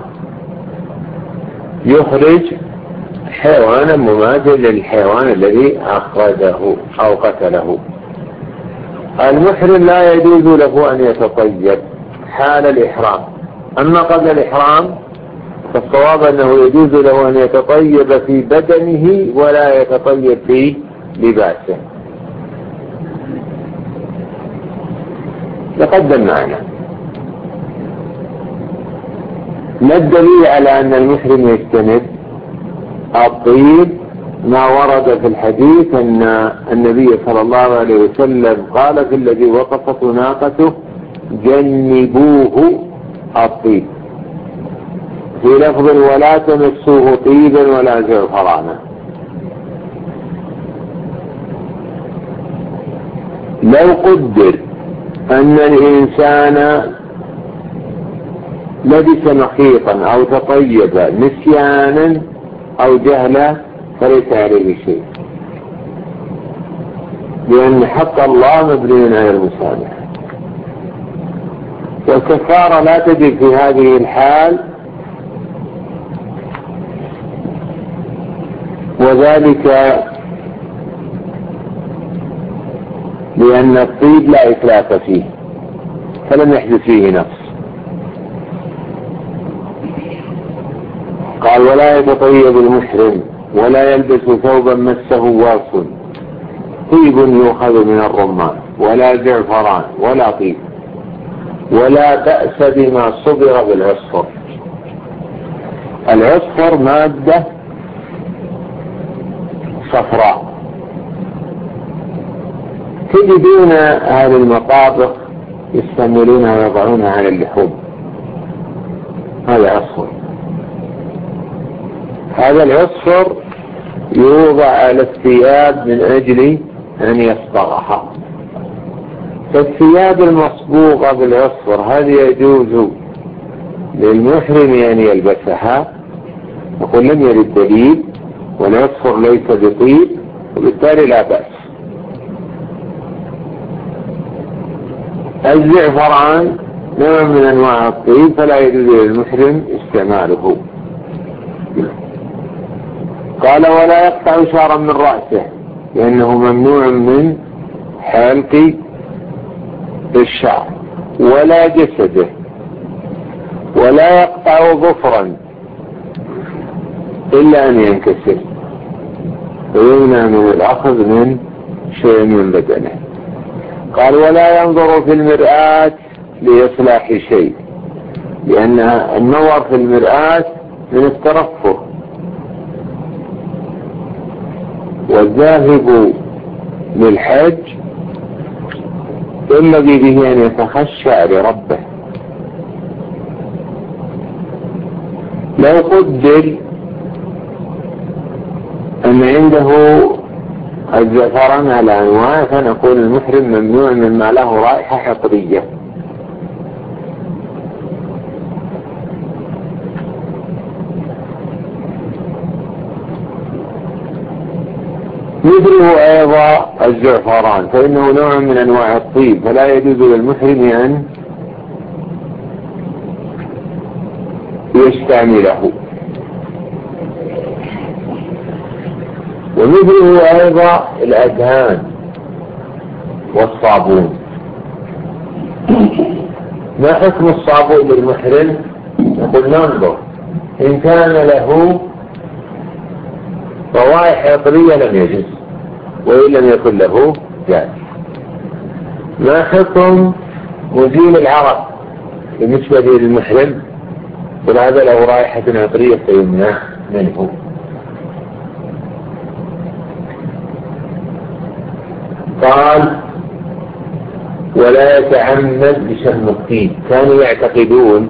يخرج حيوانا مماثلا للحيوان الذي أخرجه أو قتله. المحرم لا يجوز له أن يتطيب حال الإحرام، أما قبل الإحرام فالصواب أنه يجوز له أن يتطيب في بدنه ولا يتطيب في لباسه. تقدم معنا ما الدليل على أن المحرم يجتنب الطيب؟ ما ورد في الحديث أن النبي صلى الله عليه وسلم قال في الذي وقفت ناقته جنبوه الطيب، في لفظ ولا تمسوه طيبا ولا زعفرانا. لو قدر أن الإنسان لبس مخيطا أو تطيب نسيانا أو جهلا فليس عليه شيء، لأن حق الله مبني على المسامحة، والكفارة لا تجب في هذه الحال، وذلك لأن الطيب لا إتلاف فيه فلم يحدث فيه نقص. قال ولا يتطيب المحرم ولا يلبس ثوبا مسه واص طيب يؤخذ من الرمان ولا زعفران ولا طيب، ولا بأس بما صبر بالعصفر. العصفر مادة صفراء تجدون أهل المطابخ يستعملونها ويضعونها على اللحوم، هذا عصفر. هذا العصفر يوضع على الثياب من أجل أن يصبغها، فالثياب المصبوغة بالعصفر هذه يجوز للمحرم أن يلبسها، يقول لم يرد دليل والعصفر ليس بطيب وبالتالي لا بأس. الزعفران نوع من أنواع الطيب فلا يجوز للمحرم استعماله. قال ولا يقطع شعرا من رأسه لأنه ممنوع من حلق الشعر، ولا جسده، ولا يقطع ظفرا إلا أن ينكسر، ويمنع من الأخذ من شيء من بدنه. قال ولا ينظر في المرآة لإصلاح شيء، لأن النظر في المرآة من الترفه، والذاهب للحج ينبغي به أن يتخشع لربه. لو قدر أن عنده الزعفران على أنواع فنقول المحرم ممنوع مما له رائحة حقرية. مثله أيضا الزعفران فإنه نوع من أنواع الطيب فلا يجوز للمحرم أن يستعمله. ومثله أيضا الأدهان والصابون. ما حكم الصابون للمحرم؟ نقول ننظر إن كان له روائح عطرية لم يجوز، وإن لم يكن له جاز. ما حكم مزيل العرق بالنسبة للمحرم؟ وهذا له رائحة عطرية فيمنع منه. قال ولا يتعمد بشم الطيب. كانوا يعتقدون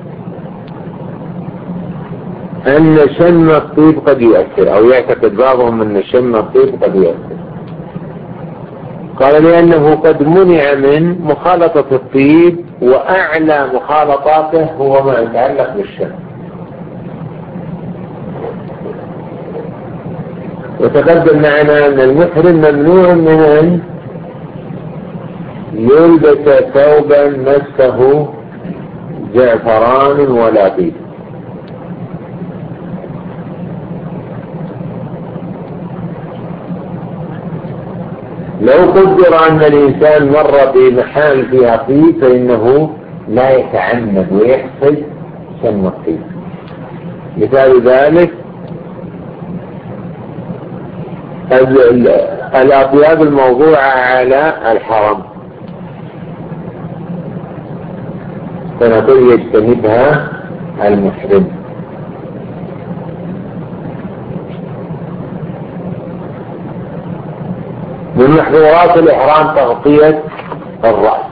أن شم الطيب قد يؤثر، أو يعتقد بعضهم أن شم الطيب قد يؤثر. قال لأنه قد منع من مخالطة الطيب، وأعلى مخالطاته هو ما يتعلق بالشم. وتقدم معنا أن المحرم ممنوع من أن يلبس ثوبا مسه زعفران ولا طيب. لو قدر أن الإنسان مر بمحال فيها طيب فإنه لا يتعمد ويحصل شم الطيب. مثال ذلك الأطياب الموضوعة على الحرم فنقول يجتنبها المحرم. من محظورات الإحرام تغطية الرأس،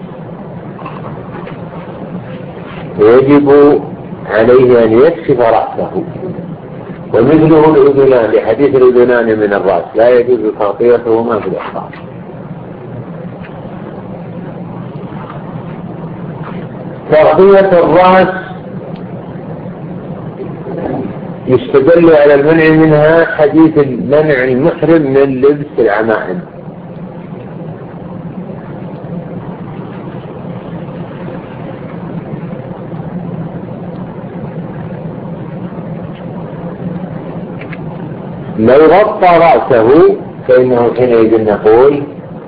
ويجب عليه أن يكشف رأسه. ومثله الأذنان لحديث الأذنان من الرأس لا يجوز تغطيتهما في الإحرام. تغطية الرأس يستدل على المنع منها حديث المنع المحرم من لبس العمائم. لو غطى رأسه فإنه حينئذ نقول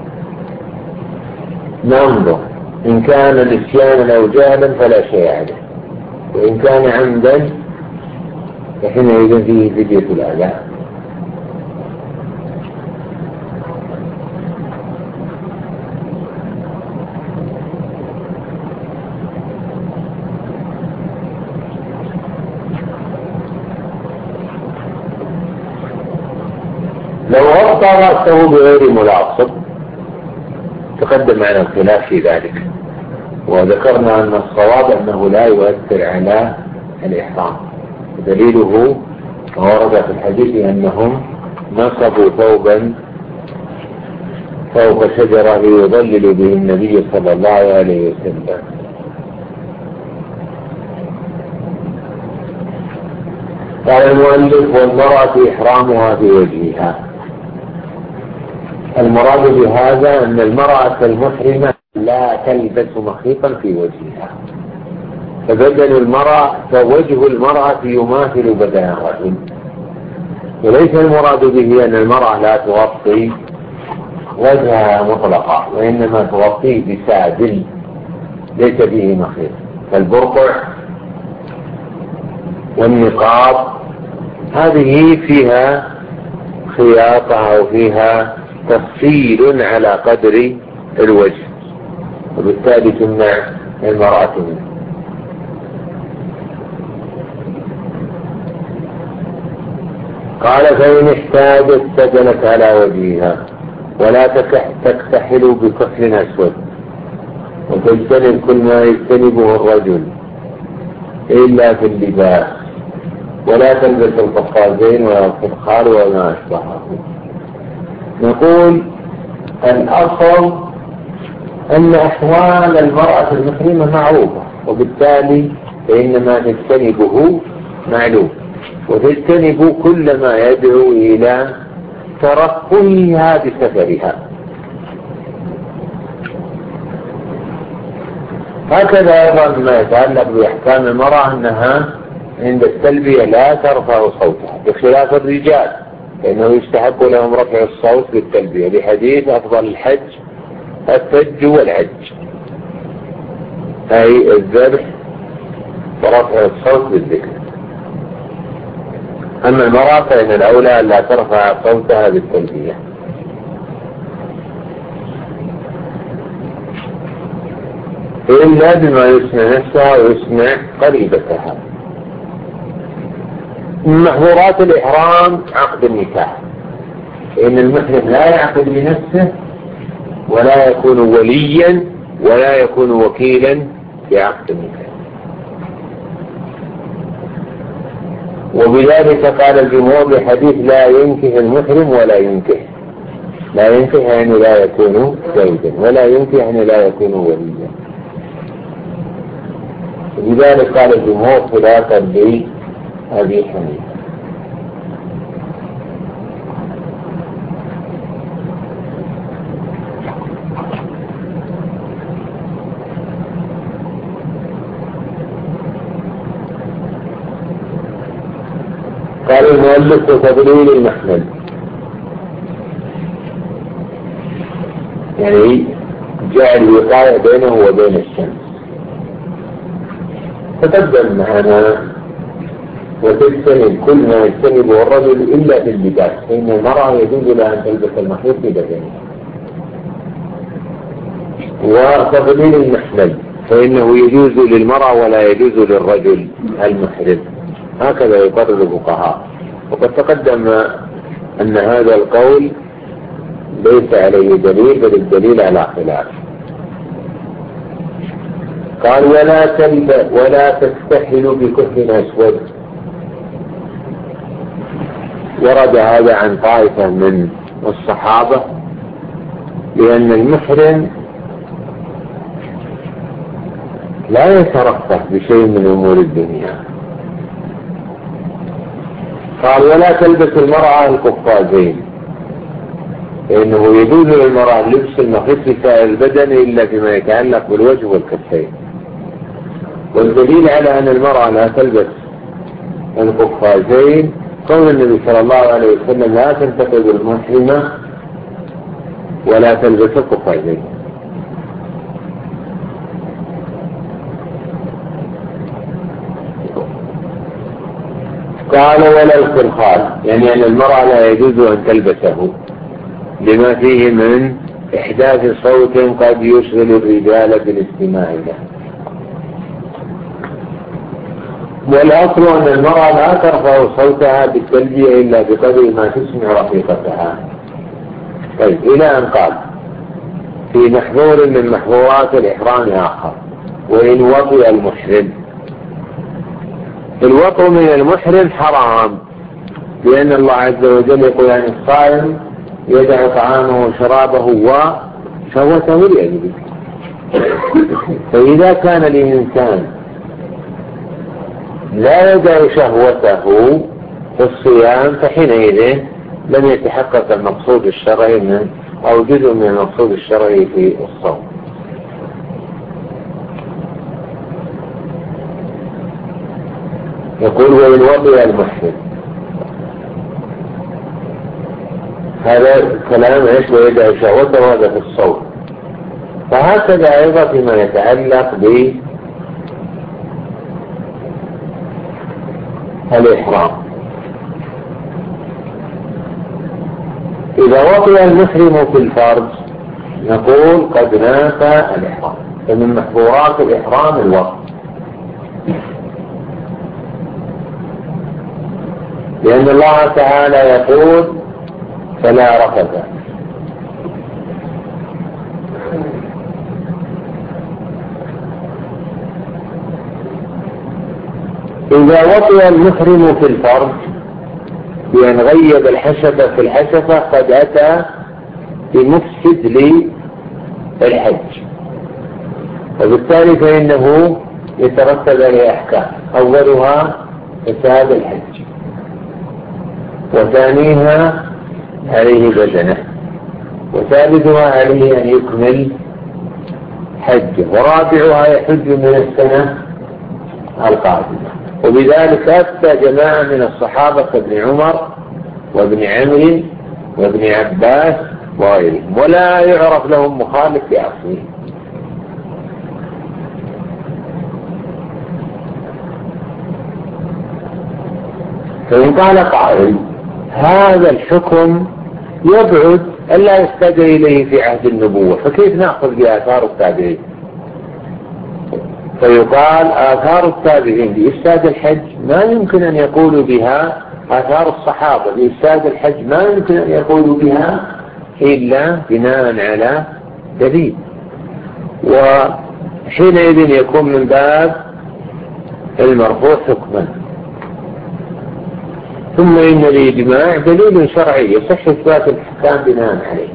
ننظر إن كان نسيانا أو جهلا فلا شيء عليه، وإن كان عمدا فحينئذ فيه فدية الأعداء. لو غطى رأسه بغير ملاصق تقدم معنا الخلاف في ذلك، وذكرنا أن الصواب أنه لا يؤثر على الإحرام، دليله ورد في الحديث أنهم نصبوا ثوبا فوق شجرة ليظللوا به النبي صلى الله عليه وسلم. قال المؤلف: والمرأة إحرامها في وجهها. المراد بهذا أن المرأة المحرمة لا تلبس مخيطا في وجهها، فبدن المرأة فوجه المرأة يماثل بدن الرجل، وليس المراد به أن المرأة لا تغطي وجهها مطلقا، وإنما تغطيه بسادل ليس فيه مخيط، فالبرقع والنقاب هذه فيها خياطة أو فيها تفصيل على قدر الوجه، وبالتالي تمنع المرأة منه. قال: فإن احتاجت سجلت على وجهها، ولا تكتحل بكحل أسود، وتجتنب كل ما يجتنبه الرجل إلا في اللباس، ولا تلبس القفازين ولا الفخار وما أشبهه. نقول الأصل أن أحوال المرأة المحرمة معروفة، وبالتالي فإن ما تجتنبه معلوم، وتجتنب كل ما يدعو إلى ترفهها بسفرها. هكذا أيضا ما يتعلق بأحكام المرأة أنها عند التلبية لا ترفع صوتها، بخلاف الرجال فإنه يستحق لهم رفع الصوت بالتلبية، لحديث أفضل الحج الثج والعج، أي الذبح ورفع الصوت بالذكر. أما المرأة فإن الأولى أن لا ترفع صوتها بالتلبية. إلا بما يسمع نفسها ويسمع قريبتها. من محظورات الإحرام عقد النكاح، إن المحرم لا يعقد بنفسه ولا يكون وليا ولا يكون وكيلا في عقد النكاح، وبذلك قال الجمهور بحديث لا ينكح المحرم ولا ينكح. لا ينكح يعني لا يكون زوجا، ولا ينكح يعني لا يكون وليا. لذلك قال الجمهور خلافا لأبي حنيفة. قال المؤلف: وتضليل المحمل، يعني جعل وقاية بينه وبين الشمس. تقدم معنا وتجتنب كل ما يجتنبه الرجل إلا في اللباس، فإن المرأة يجوز لها أن تلبس المخيط في بدنها. وتضليل المحمل فإنه يجوز للمرأة ولا يجوز للرجل المحرم، هكذا يقرر الفقهاء. وقد تقدم أن هذا القول ليس عليه دليل، بل الدليل على خلاف. قال: ولا تلبس ولا تستحل بكحل أسود. ورد هذا عن طائفة من الصحابة، لأن المحرم لا يترفه بشيء من أمور الدنيا. قال ولا تلبس المرأة القفازين، لأنه يجوز للمرأة لبس المخيط في سائر البدن إلا فيما يتعلق بالوجه والكفين. والدليل على أن المرأة لا تلبس القفازين قول النبي صلى الله عليه وسلم لا تنتقب المحرمة ولا تلبس القفازين. قال ولا الخرخال، يعني أن المرأة لا يجوز أن تلبسه لما فيه من إحداث صوت قد يشغل الرجال بالاستماع له. والأصل أن المرأة لا ترفع صوتها بالتلبية إلا بقدر ما تسمع رفيقتها. طيب إلى أن قال في محظور من محظورات الإحرام آخر وإن وطئ المحرم. الوطء من المحرم حرام، لأن الله عز وجل يقول عن الصائم يدع طعامه وشرابه وشهوته لأجله. فإذا كان الإنسان لا يدع شهوته في الصيام فحينئذ لم يتحقق المقصود الشرعي من أو جزء من المقصود الشرعي في الصوم. يقول وإن وطئ المحرم، هذا كلام ايش ويدع شهوته هذا في الصوم. فهكذا أيضا فيما يتعلق بالإحرام، إذا وطئ المحرم في الفرج نقول قد نافى الإحرام. فمن محظورات الإحرام الوطء، لأن الله تعالى يقول فلا رفث. إذا وطئ المحرم في الفرج بأن غيب الحشفة في الحشفة قد أتى بمفسد للحج، وبالتالي فإنه يترتب عليه أحكام، أولها فساد الحج، وثانيها عليه بدنه، وثالثها عليه أن يكمل حجه، ورابعها يحج من السنة القادمة. وبذلك أفتى جماعة من الصحابة كابن عمر وابن عمرو وابن عباس وغيرهم، ولا يعرف لهم مخالف في أصله. فإن قال قائل هذا الحكم يبعد ألا يستدعي إليه في عهد النبوة، فكيف نأخذ بآثار التابعين؟ فيقال آثار التابعين بإفساد الحج ما يمكن أن يقولوا بها آثار الصحابة بإفساد الحج ما يمكن أن يقولوا بها إلا بناء على دليل، وحينئذ يكون من باب المرفوع حكما. ثم إن الإجماع دليل شرعي يصح إثبات الحكام بناء عليه.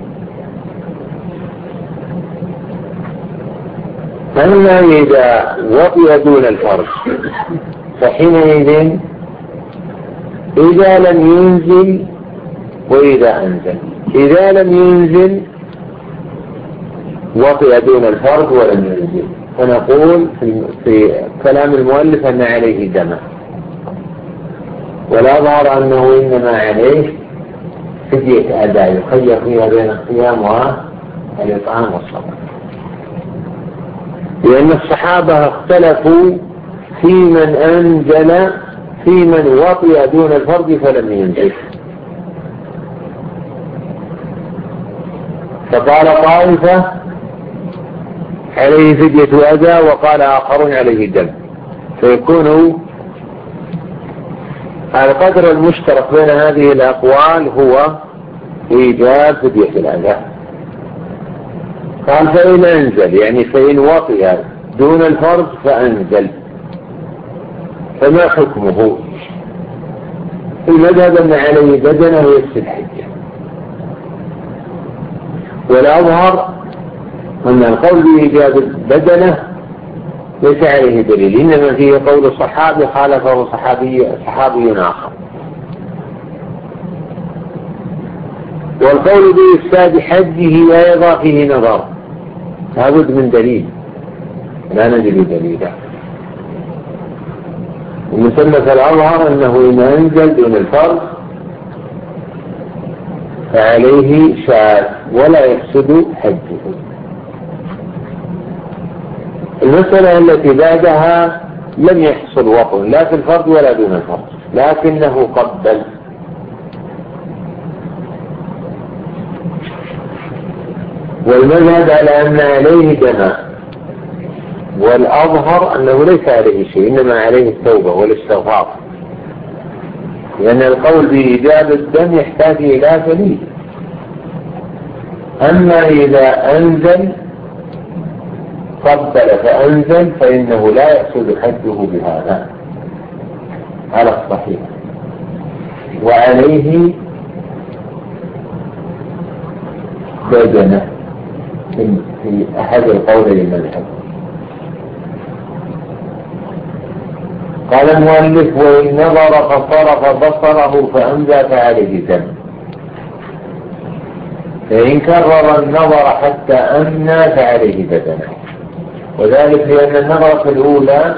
أما إذا وطئ دون الفرج فحينئذ إذا لم ينزل وإذا أنزل، إذا لم ينزل وطئ دون الفرج ولم ينزل، فنقول في كلام المؤلف أن عليه دم، ولا ظهر أنه إنما عليه فدية أداء يخير فيها بين الصيام والإطعام والصلاة، لأن الصحابة اختلفوا في من أنزل في من وطئ دون الفرض فلم ينزل. فقال طائفة عليه فدية أداء وقال آخرون عليه دم، فيكون القدر المشترك بين هذه الأقوال هو إيجاب فدية الأداء. قال فإن أنزل يعني فإن وطئ دون الفرض فأنزل، فما حكمه؟ المذهب أن عليه بدنه ويفسد حجه، والأظهر أن القول بإيجاب بدنه ليس عليه دليل، إنما فيه قول صحابي خالفه صحابي, صحابي آخر. والقول بإفساد حجه أيضا فيه نظر، لابد من دليل، لا نجد دليلا. ومثلث الأظهر أنه إن أنزل دون الفرض فعليه شاذ ولا يفسد حجه. المسألة التي بعدها لم يحصل وطن لا في الفرض ولا دون الفرض، لكنه قبل. والمذهب على أن عليه دماء، والأظهر أنه ليس عليه شيء، إنما عليه التوبة والاستغفار، لأن القول بإيجاب الدم يحتاج إلى دليل. أما إذا أنزل قبل فأنزل فإنه لا يفسد حجه بهذا على الصحيح، وعليه بدنة في أحد القولين المذهب. قال المؤلف: وإن نظر فصرف بصره فأنزل فعليه دم، فإن كرر النظر حتى أمنى فعليه بدنة، وذلك لأن النظرة الأولى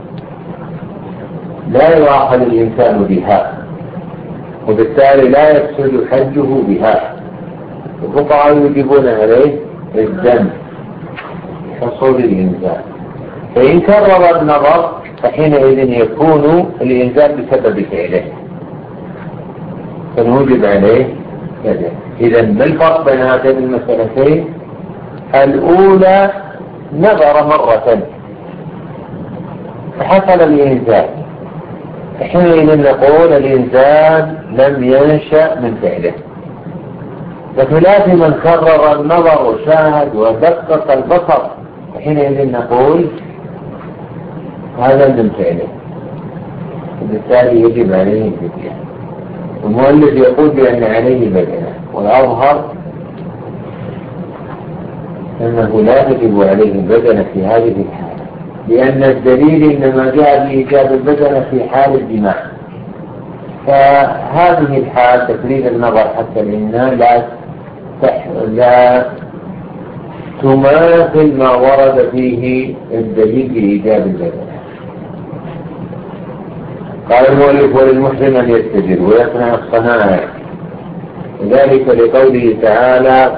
لا يؤاخذ الإنسان بها، وبالتالي لا يفسد حجه بها. الفقهاء يجيبون عليه الدم حصول الإنزال، فإن كرر النظر فحينئذ يكون الإنزال بسبب فعله فنوجب عليه كذا. إذن ما الفرق بين هاتين المسألتين؟ الأولى نظر مرة فحصل الإنزال، فحينئذ نقول الإنزال لم ينشأ من فعله، بخلاف من كرر النظر وشاهد ودقق البصر فحينئذ نقول هذا من فعله، وبالتالي يجب عليه الفدية. المؤلف يقول بأن عليه بدنة، والأظهر أنه لا يجب عليه البدنة في هذه الحالة، لأن الدليل إنما جاء بإيجاب البدنة في حال الجماع، فهذه الحال تفريغ النظر حتى الإنسان لا لا تماثل ما ورد فيه الدليل بإيجاب البدنة. قال المؤلف: وللمحرم أن يستجر ويصنع الصنائع، وذلك لقوله تعالى: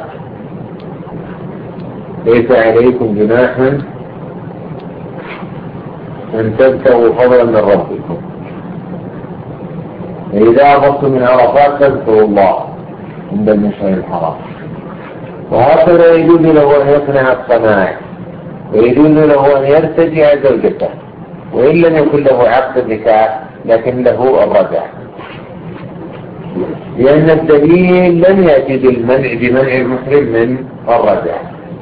ليس عليكم جناح أن تبتغوا فضلا من ربكم، فإذا أفضتم من عرفات فاذكروا الله عند المشعر الحرام. وهكذا يجوز له أن يصنع الصنائع، ويجوز له أن يرتجع زوجته وإن لم يكن له عقد نكاح لكن له الرجع، لأن الدليل لم يأتي بالمنع بمنع المحرم من الرجع.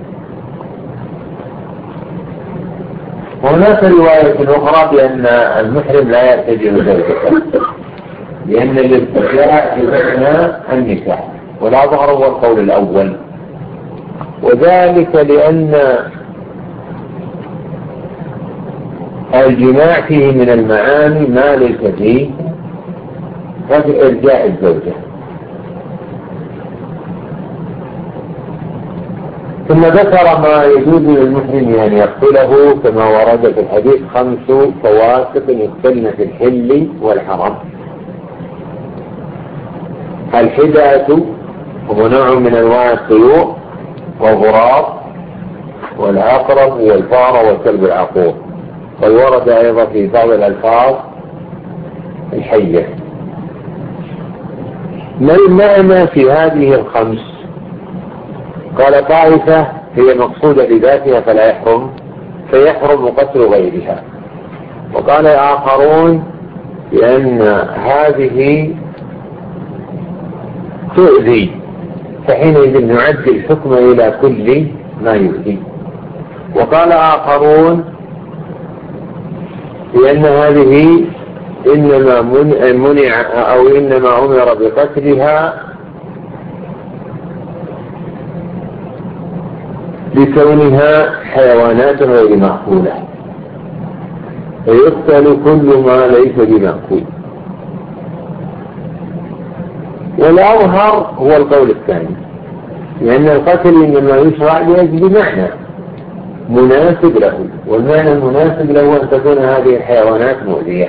وهناك رواية أخرى بأن المحرم لا يرتجع زوجته، لأن الارتجاع بمعنى النكاح، والأظهر هو القول الأول، وذلك لأن الجماع فيه من المعاني ما ليس فيه إرجاع الزوجة. ثم ذكر ما يجوز للمحرم أن يقتله كما ورد في الحديث: خمس فواسق يقتلن في الحل والحرم. الحداة هو نوع من أنواع الطيور، والغراب والعقرب والفار والكلب العقور، قد ورد أيضا في بعض الألفاظ الحية. ما المعنى في هذه الخمس؟ قال طائفة هي مقصودة بذاتها فلا يحرم، فيحرم قتل غيرها. وقال آخرون بأن هذه تؤذي، فحينئذ نعد الحكم إلى كل ما يؤذي. وقال آخرون بأن هذه إنما منع أو إنما أمر بقتلها لكونها حيوانات غير مأكولة، فيقتل كل ما ليس بمأكول. والأظهر هو القول الثاني، لأن القتل إنما يشرع لأجل معنى مناسب له، والمعنى المناسب له أن تكون هذه الحيوانات مؤذية.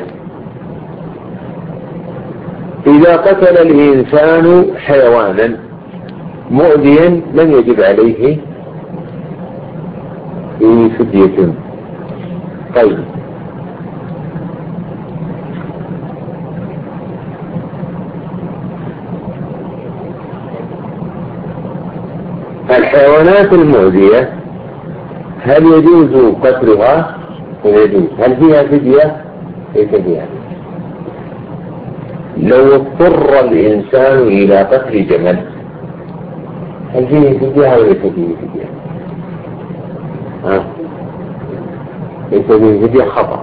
إذا قتل الإنسان حيوانا مؤذيا لم يجب عليه فدية. طيب، الحيوانات المؤذية هل يجوز قتلها؟ يجوز. هل فيها فدية؟ ليس فيها. لو اضطر الإنسان إلى قتل جمل هل فيه فدية أو ليس فيه فدية؟ ها؟ ليس فيه فدية، خطأ.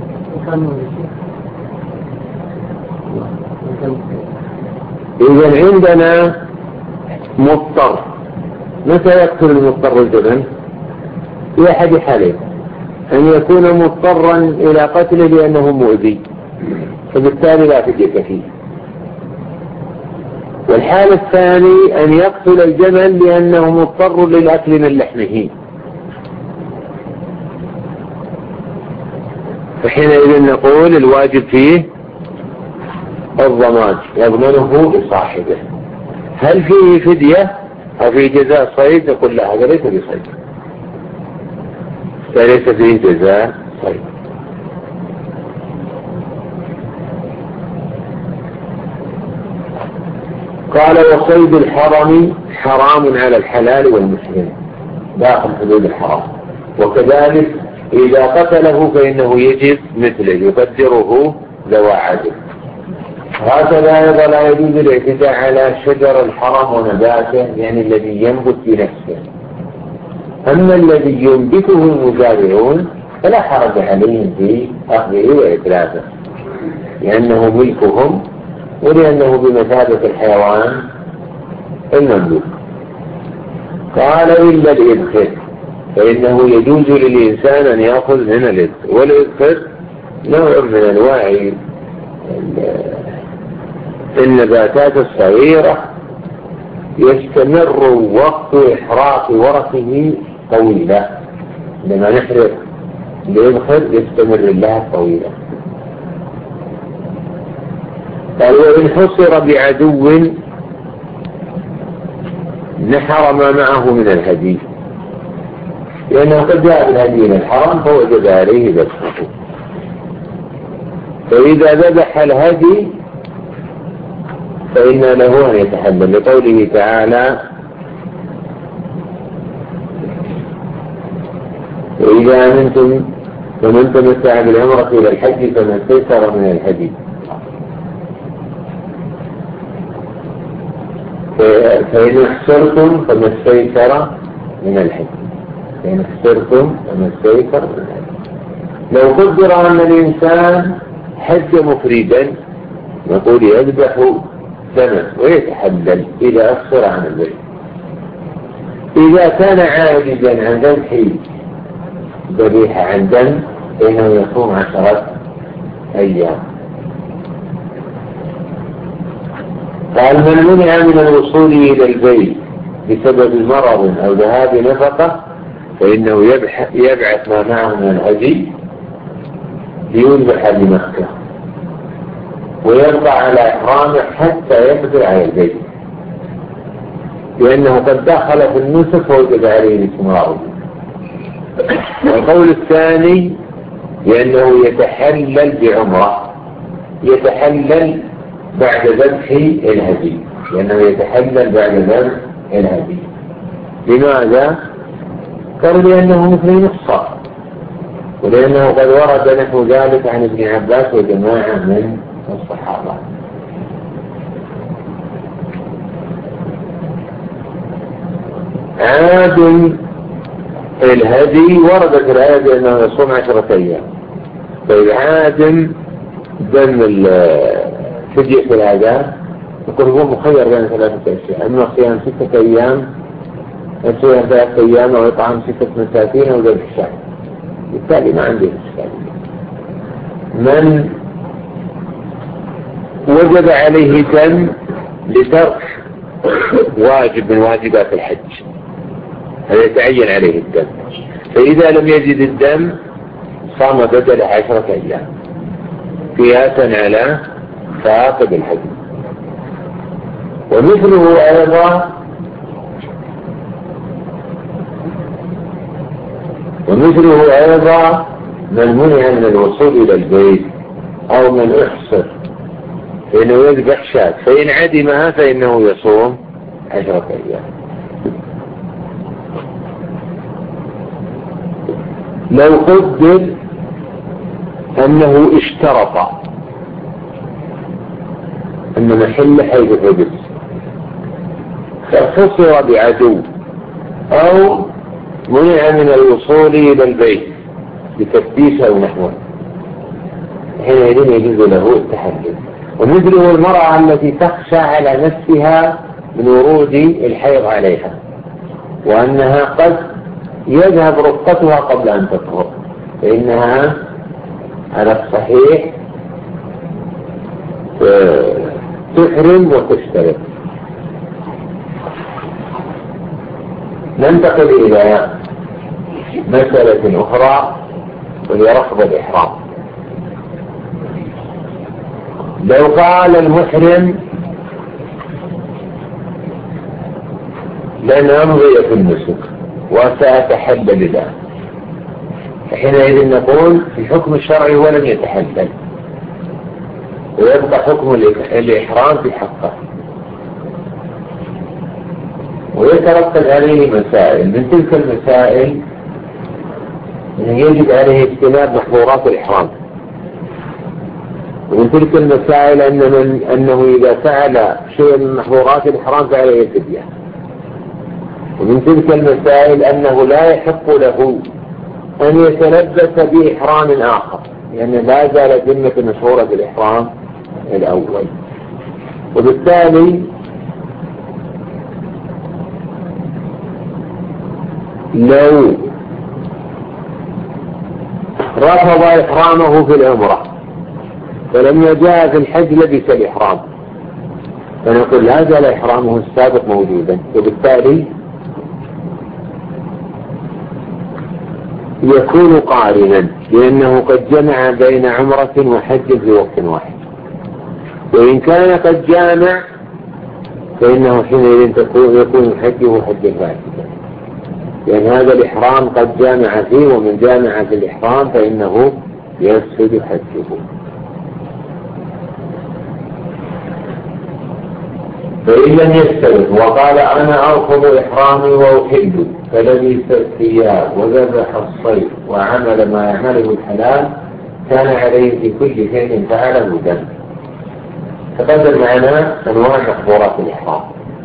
إذن عندنا مضطر. متى يقتل المضطر الجبن؟ في أحد حالين: أن يكون مضطرا إلى قتله لأنه مؤذي فبالتالي لا فدية فيه. والحالة الثاني أن يقتل الجمل لأنه مضطر للأكل من لحمه، فحينئذ نقول الواجب فيه الضمان يضمنه لصاحبه. هل فيه فدية أو فيه جزاء صيد؟ نقول لا، هذا ليس بصيد، فليس فيه جزاء صيد. قال: وصيد الحرم حرام على الحلال والمسلم، داخل حدود الحرام. وكذلك إذا قتله فإنه يجب مثله، يقدره ذوى عدل. هكذا أيضا لا يجوز الاعتداء على شجر الحرم ونباته، يعني الذي ينبت بنفسه. أما الذي ينبته المزارعون فلا حرج عليهم في أخذه وإتلافه، لأنه ملكهم ولأنه بمثابة الحيوان المملوك. قال: إلا الإذخر، فإنه يجوز للإنسان أن يأخذ من الإذخر. والإذخر نوع من أنواع النباتات الصغيرة يستمر وقت إحراق ورقه طويلة. لما نحرق الإذخر يستمر لها طويلة. قال: وإن حصر بعدو نحر ما معه من الهدي، لأنه قد جاء بالهدي من الحرم فوجب عليه ذبحه. فإذا ذبح الهدي فإن له أن يتحلل، لقوله تعالى: وإذا أمنتم فمن تمتع بالعمرة إلى الحج فمن استيسر من الهدي. فإن احصرتم فما استيسر من الحج، فإن احصرتم فما استيسر من الحج. لو قدر أن الإنسان حج مفردا نقول يذبح دما ويتحلل إذا أخسر عن البيت. إذا كان عاجزا عن ذبح ذبيحة عن دم فإنه يصوم عشرة أيام. قال: من منع من الوصول إلى البيت بسبب مرض أو ذهاب نفقة فإنه يبعث ما معه من الهدي ليذبح بمكة، ويرفع على إحرامه حتى يقدر على البيت، لأنه قد دخل في النسك ووجب عليه الاستمرار. والقول الثاني لأنه يتحلل بعمرة، يتحلل بعد ذبح الهدي، لأنه يتحلل بعد ذبح الهدي. لماذا؟ قالوا لأنه مثل النصر، ولأنه قد ورد نحو ذلك عن ابن عباس وجماعة من الصحابة. عاد الهدي وردت الآية بأنه يصوم عشرة أيام. طيب عادم دم الفدية في الأداء يقول هو مخير بين ثلاثة أشياء: أما صيام ستة أيام، صيام ثلاثة أيام، أو إطعام ستة مساكين، أو ذبح شاة. بالتالي ما عندي إشكال. من وجب عليه دم لترك واجب من واجبات الحج، هذا يتعين عليه الدم، فإذا لم يجد الدم صام بدل عشرة أيام قياسا على فاقد الحج. ومثله أيضا ومثله أيضا من منع من الوصول إلى البيت أو من احصر فإنه يذبح شاة، فإن عدمها فإنه يصوم عشرة أيام. لو قدر أنه اشترط أن محل حيث حدث فحصر بعدو أو منع من الوصول إلى البيت بتفتيش أو نحوه، حينئذ يجوز له التحلل. ومثله المرأة التي تخشى على نفسها من ورود الحيض عليها وأنها قد يذهب رقتها قبل أن تطهر، فإنها على الصحيح تحرم وتشترط. ننتقل إلى مسألة أخرى وهي رفض الإحرام. لو قال المحرم لن أمضي في النسك وسأتحلل الآن، فحينئذ نقول في حكم الشرعي ولم يتحلل ويبقى حكم الإحرام في حقه. ويترتب عليه مسائل، من تلك المسائل يجب عليه اجتناب محظورات الإحرام، ومن تلك المسائل أن من أنه إذا فعل شيء من محظورات الإحرام فعليه فدية، ومن تلك المسائل أنه لا يحق له أن يتلبس بإحرام آخر، لأن يعني لا زال ذمة مشهورة بالإحرام الأول. وبالتالي لو رفض إحرامه في العمرة فلم يجاء في الحج لبس الإحرام، فنقول لا زال إحرامه السابق موجودا، وبالتالي يكون قارنا لأنه قد جمع بين عمرة وحج في وقت واحد. وإن كان قد جامع فإنه حينئذ يكون حجه حج فاسدا، لأن هذا الإحرام قد جامع فيه، ومن جامع في الإحرام فإنه يفسد حجه. فإن لم يستوي وقال أنا أرفض إحرامي وأحل فلبس الثياب وذبح الصيد وعمل ما يعمله الحلال كان عليه في كل شيء فعله دم. تقدم معنا أنواع محظورات الإحرام،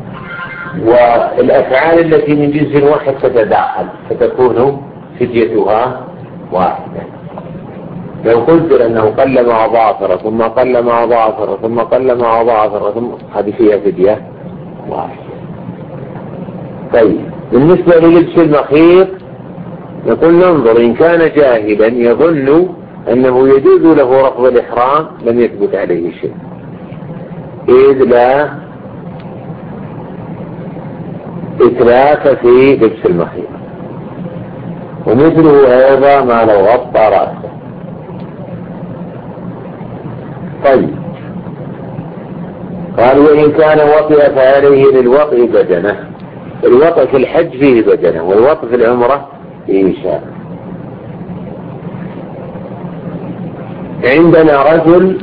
والأفعال التي من جنس واحد تتداخل فتكون فديتها واحدة. لو قدر أنه قل مع ضعفرة ثم قل مع ضعفرة ثم قل مع ضعفرة ثم هذه فيها فدية واحدة. طيب بالنسبة للبس المخيط نقول ننظر، إن كان جاهلا يظن أنه يجوز له رفض الإحرام لم يثبت عليه شيء، إذ لا إتلاف في لبس المخيط. ومثله أيضا ما لو غطى رأسه. طيب قال وإن كان وطئ فعليه للوطئ بدنه. الوطئ في الحج فيه بدنه، والوطئ في العمرة فيه شاء. عندنا رجل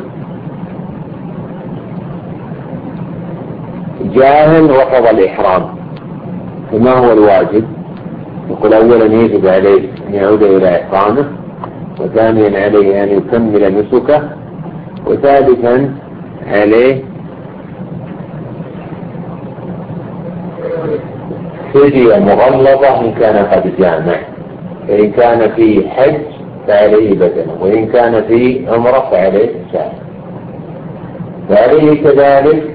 جاهل رفض الإحرام، فما هو الواجب؟ يقول أولا يجب عليه أن يعود إلى إحرامه، وثانيا عليه أن يكمل نسكه، وثالثا عليه فدية مغلظة إن كان قد جامع، فإن كان في حج فعليه بدنه، وإن كان في عمرة فعليه شاء. وعليه كذلك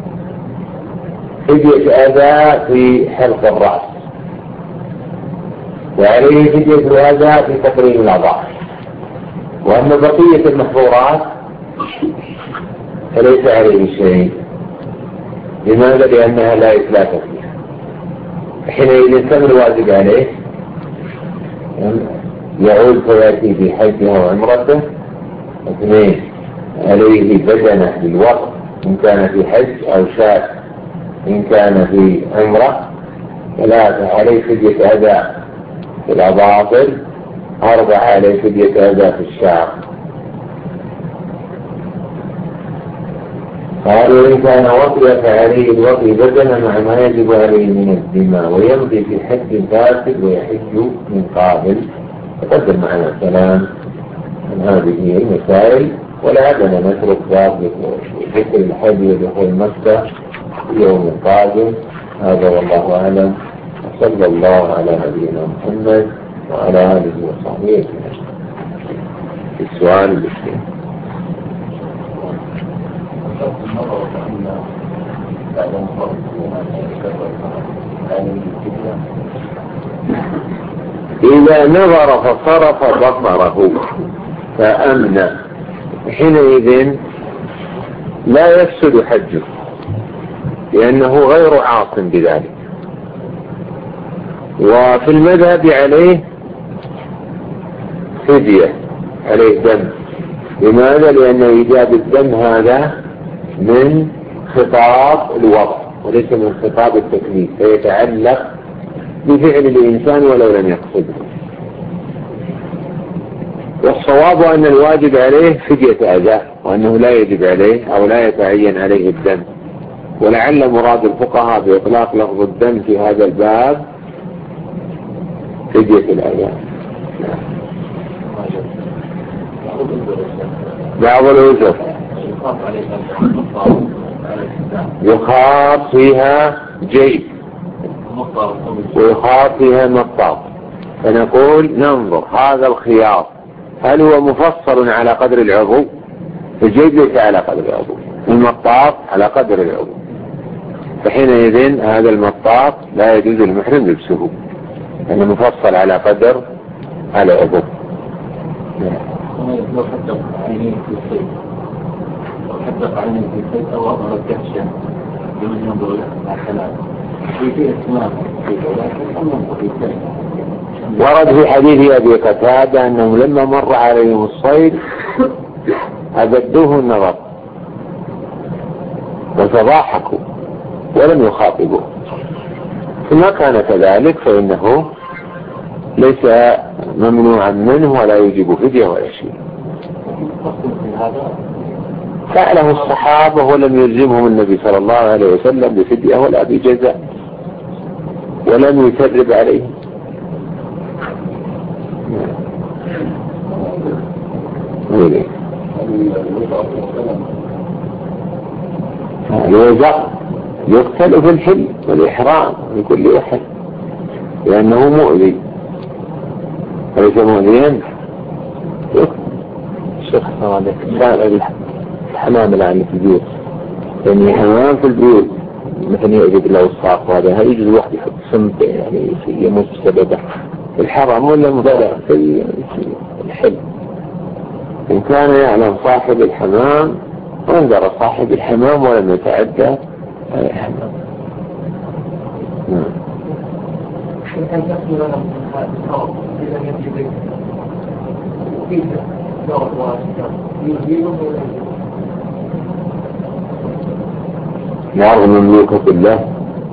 فدية أذى في حلق الرأس، وعليه فدية أذى في تقريب الأظافر. وأما بقية المحظورات فليس عليه شيء. لماذا؟ لأنها لا إتلاف فيها. حينئذ كم الواجب عليه؟ يعود فيأتي في حجه وعمرته. اثنين، عليه بدنة للوقت إن كان في حج، أو شاة إن كان في عمرة. ثلاثة، عليه فدية أداء في الأظافر. أربعة، عليه فدية أداء في الشعر. قالوا إن كان وطي فعليه الوطي بدلا مع ما يجب عليه من الدماء، ويمضي في حج فاسد ويحج من قابل. تقدم معنا الكلام عن هذه المسائل، ولا أدنى نترك باب ذكر الحج ودخول مكة في يوم القادم. هذا والله أعلم، صلى الله على نبينا محمد وعلى آله وصحبه أجمعين. السؤال الاثنين. إذا نظر فصرف بصره فأمن، حينئذ لا يفسد حجه، لأنه غير عاصم بذلك. وفي المذهب عليه فدية، عليه دم. لماذا؟ لأن إيجاب الدم هذا من خطاب الوضع وليس من خطاب التكليف، فيتعلق بفعل الإنسان ولو لم يقصده. والصواب أن الواجب عليه فدية أداء، وأنه لا يجب عليه أو لا يتعين عليه الدم. ولعل مراد الفقهاء بإطلاق لفظ الدم في هذا الباب فدية الأداء. بعض الوزر يخاط فيها جيب ويخاط فيها مطاط، فنقول ننظر هذا الخياط هل هو مفصل على قدر العضو؟ الجيب ليس على قدر العضو، المطاط على قدر العضو، فحينئذ هذا المطاط لا يجوز المحرم لبسه لأنه مفصل على قدر العضو. لو حدق عينيه في الصيد لو حدق عينيه في الصيد أو أظهر الدهشة لمن ينظر مع الحلال في في اسماء في ولكن ورد في حديث أبي قتادة أنهم لما مر عليهم الصيد أبدوه النظر وتضاحكوا ولم يخاطبوا. فما كان كذلك فإنه ليس ممنوعا منه ولا يجب فدية ولا شيء. فعله الصحابة ولم يلزمهم النبي صلى الله عليه وسلم بفدية ولا بجزاء، ولم يثرب عليهم. الوزع يقتل في الحل والإحرام لكل أحد لأنه مؤذي، أليس مؤذيا؟ الشيخ صلى الله عليه وسلم الحمام الآن في البيوت، يعني حمام في البيوت مثلا يؤذي بالأوساخ، وهذا يجوز واحد يحط سمت يعني يموت بسببه. الحرام ولا مبالغ في الحل. إن كان يعلم صاحب الحمام وانذر صاحب الحمام ولم يتعدى الحمام. نعم. يعرض مملوكة له،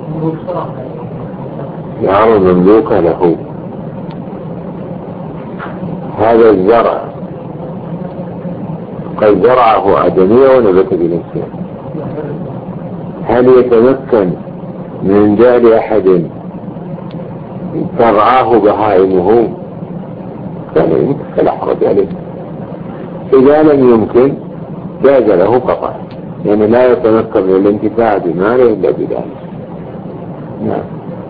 يعرض مملوكة له. هذا الزرع قد زرعه آدمية ونبت بنفسه، هل يتمكن من جعل أحد ترعاه بهائمه؟ فلا حرج عليه. إذا لم يمكن جاز له قطع، يعني لا يتمكن من الانتفاع بماله إلا بذلك. نعم.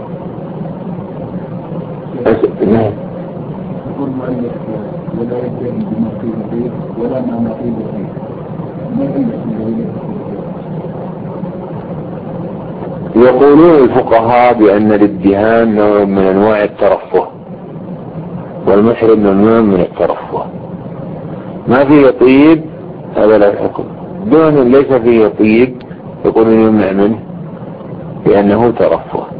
نعم. يقول المؤلف ولا يجري بما فيه فيه ولا ما فيه فيه، ما هي يقولون الفقهاء بأن الادهان نوع من أنواع الترفه، والمحرم ممنوع من الترفه، ما فيه طيب هذا لا يحكم. دون ليس فيه طيب يقول يمنع منه لأنه ترفه.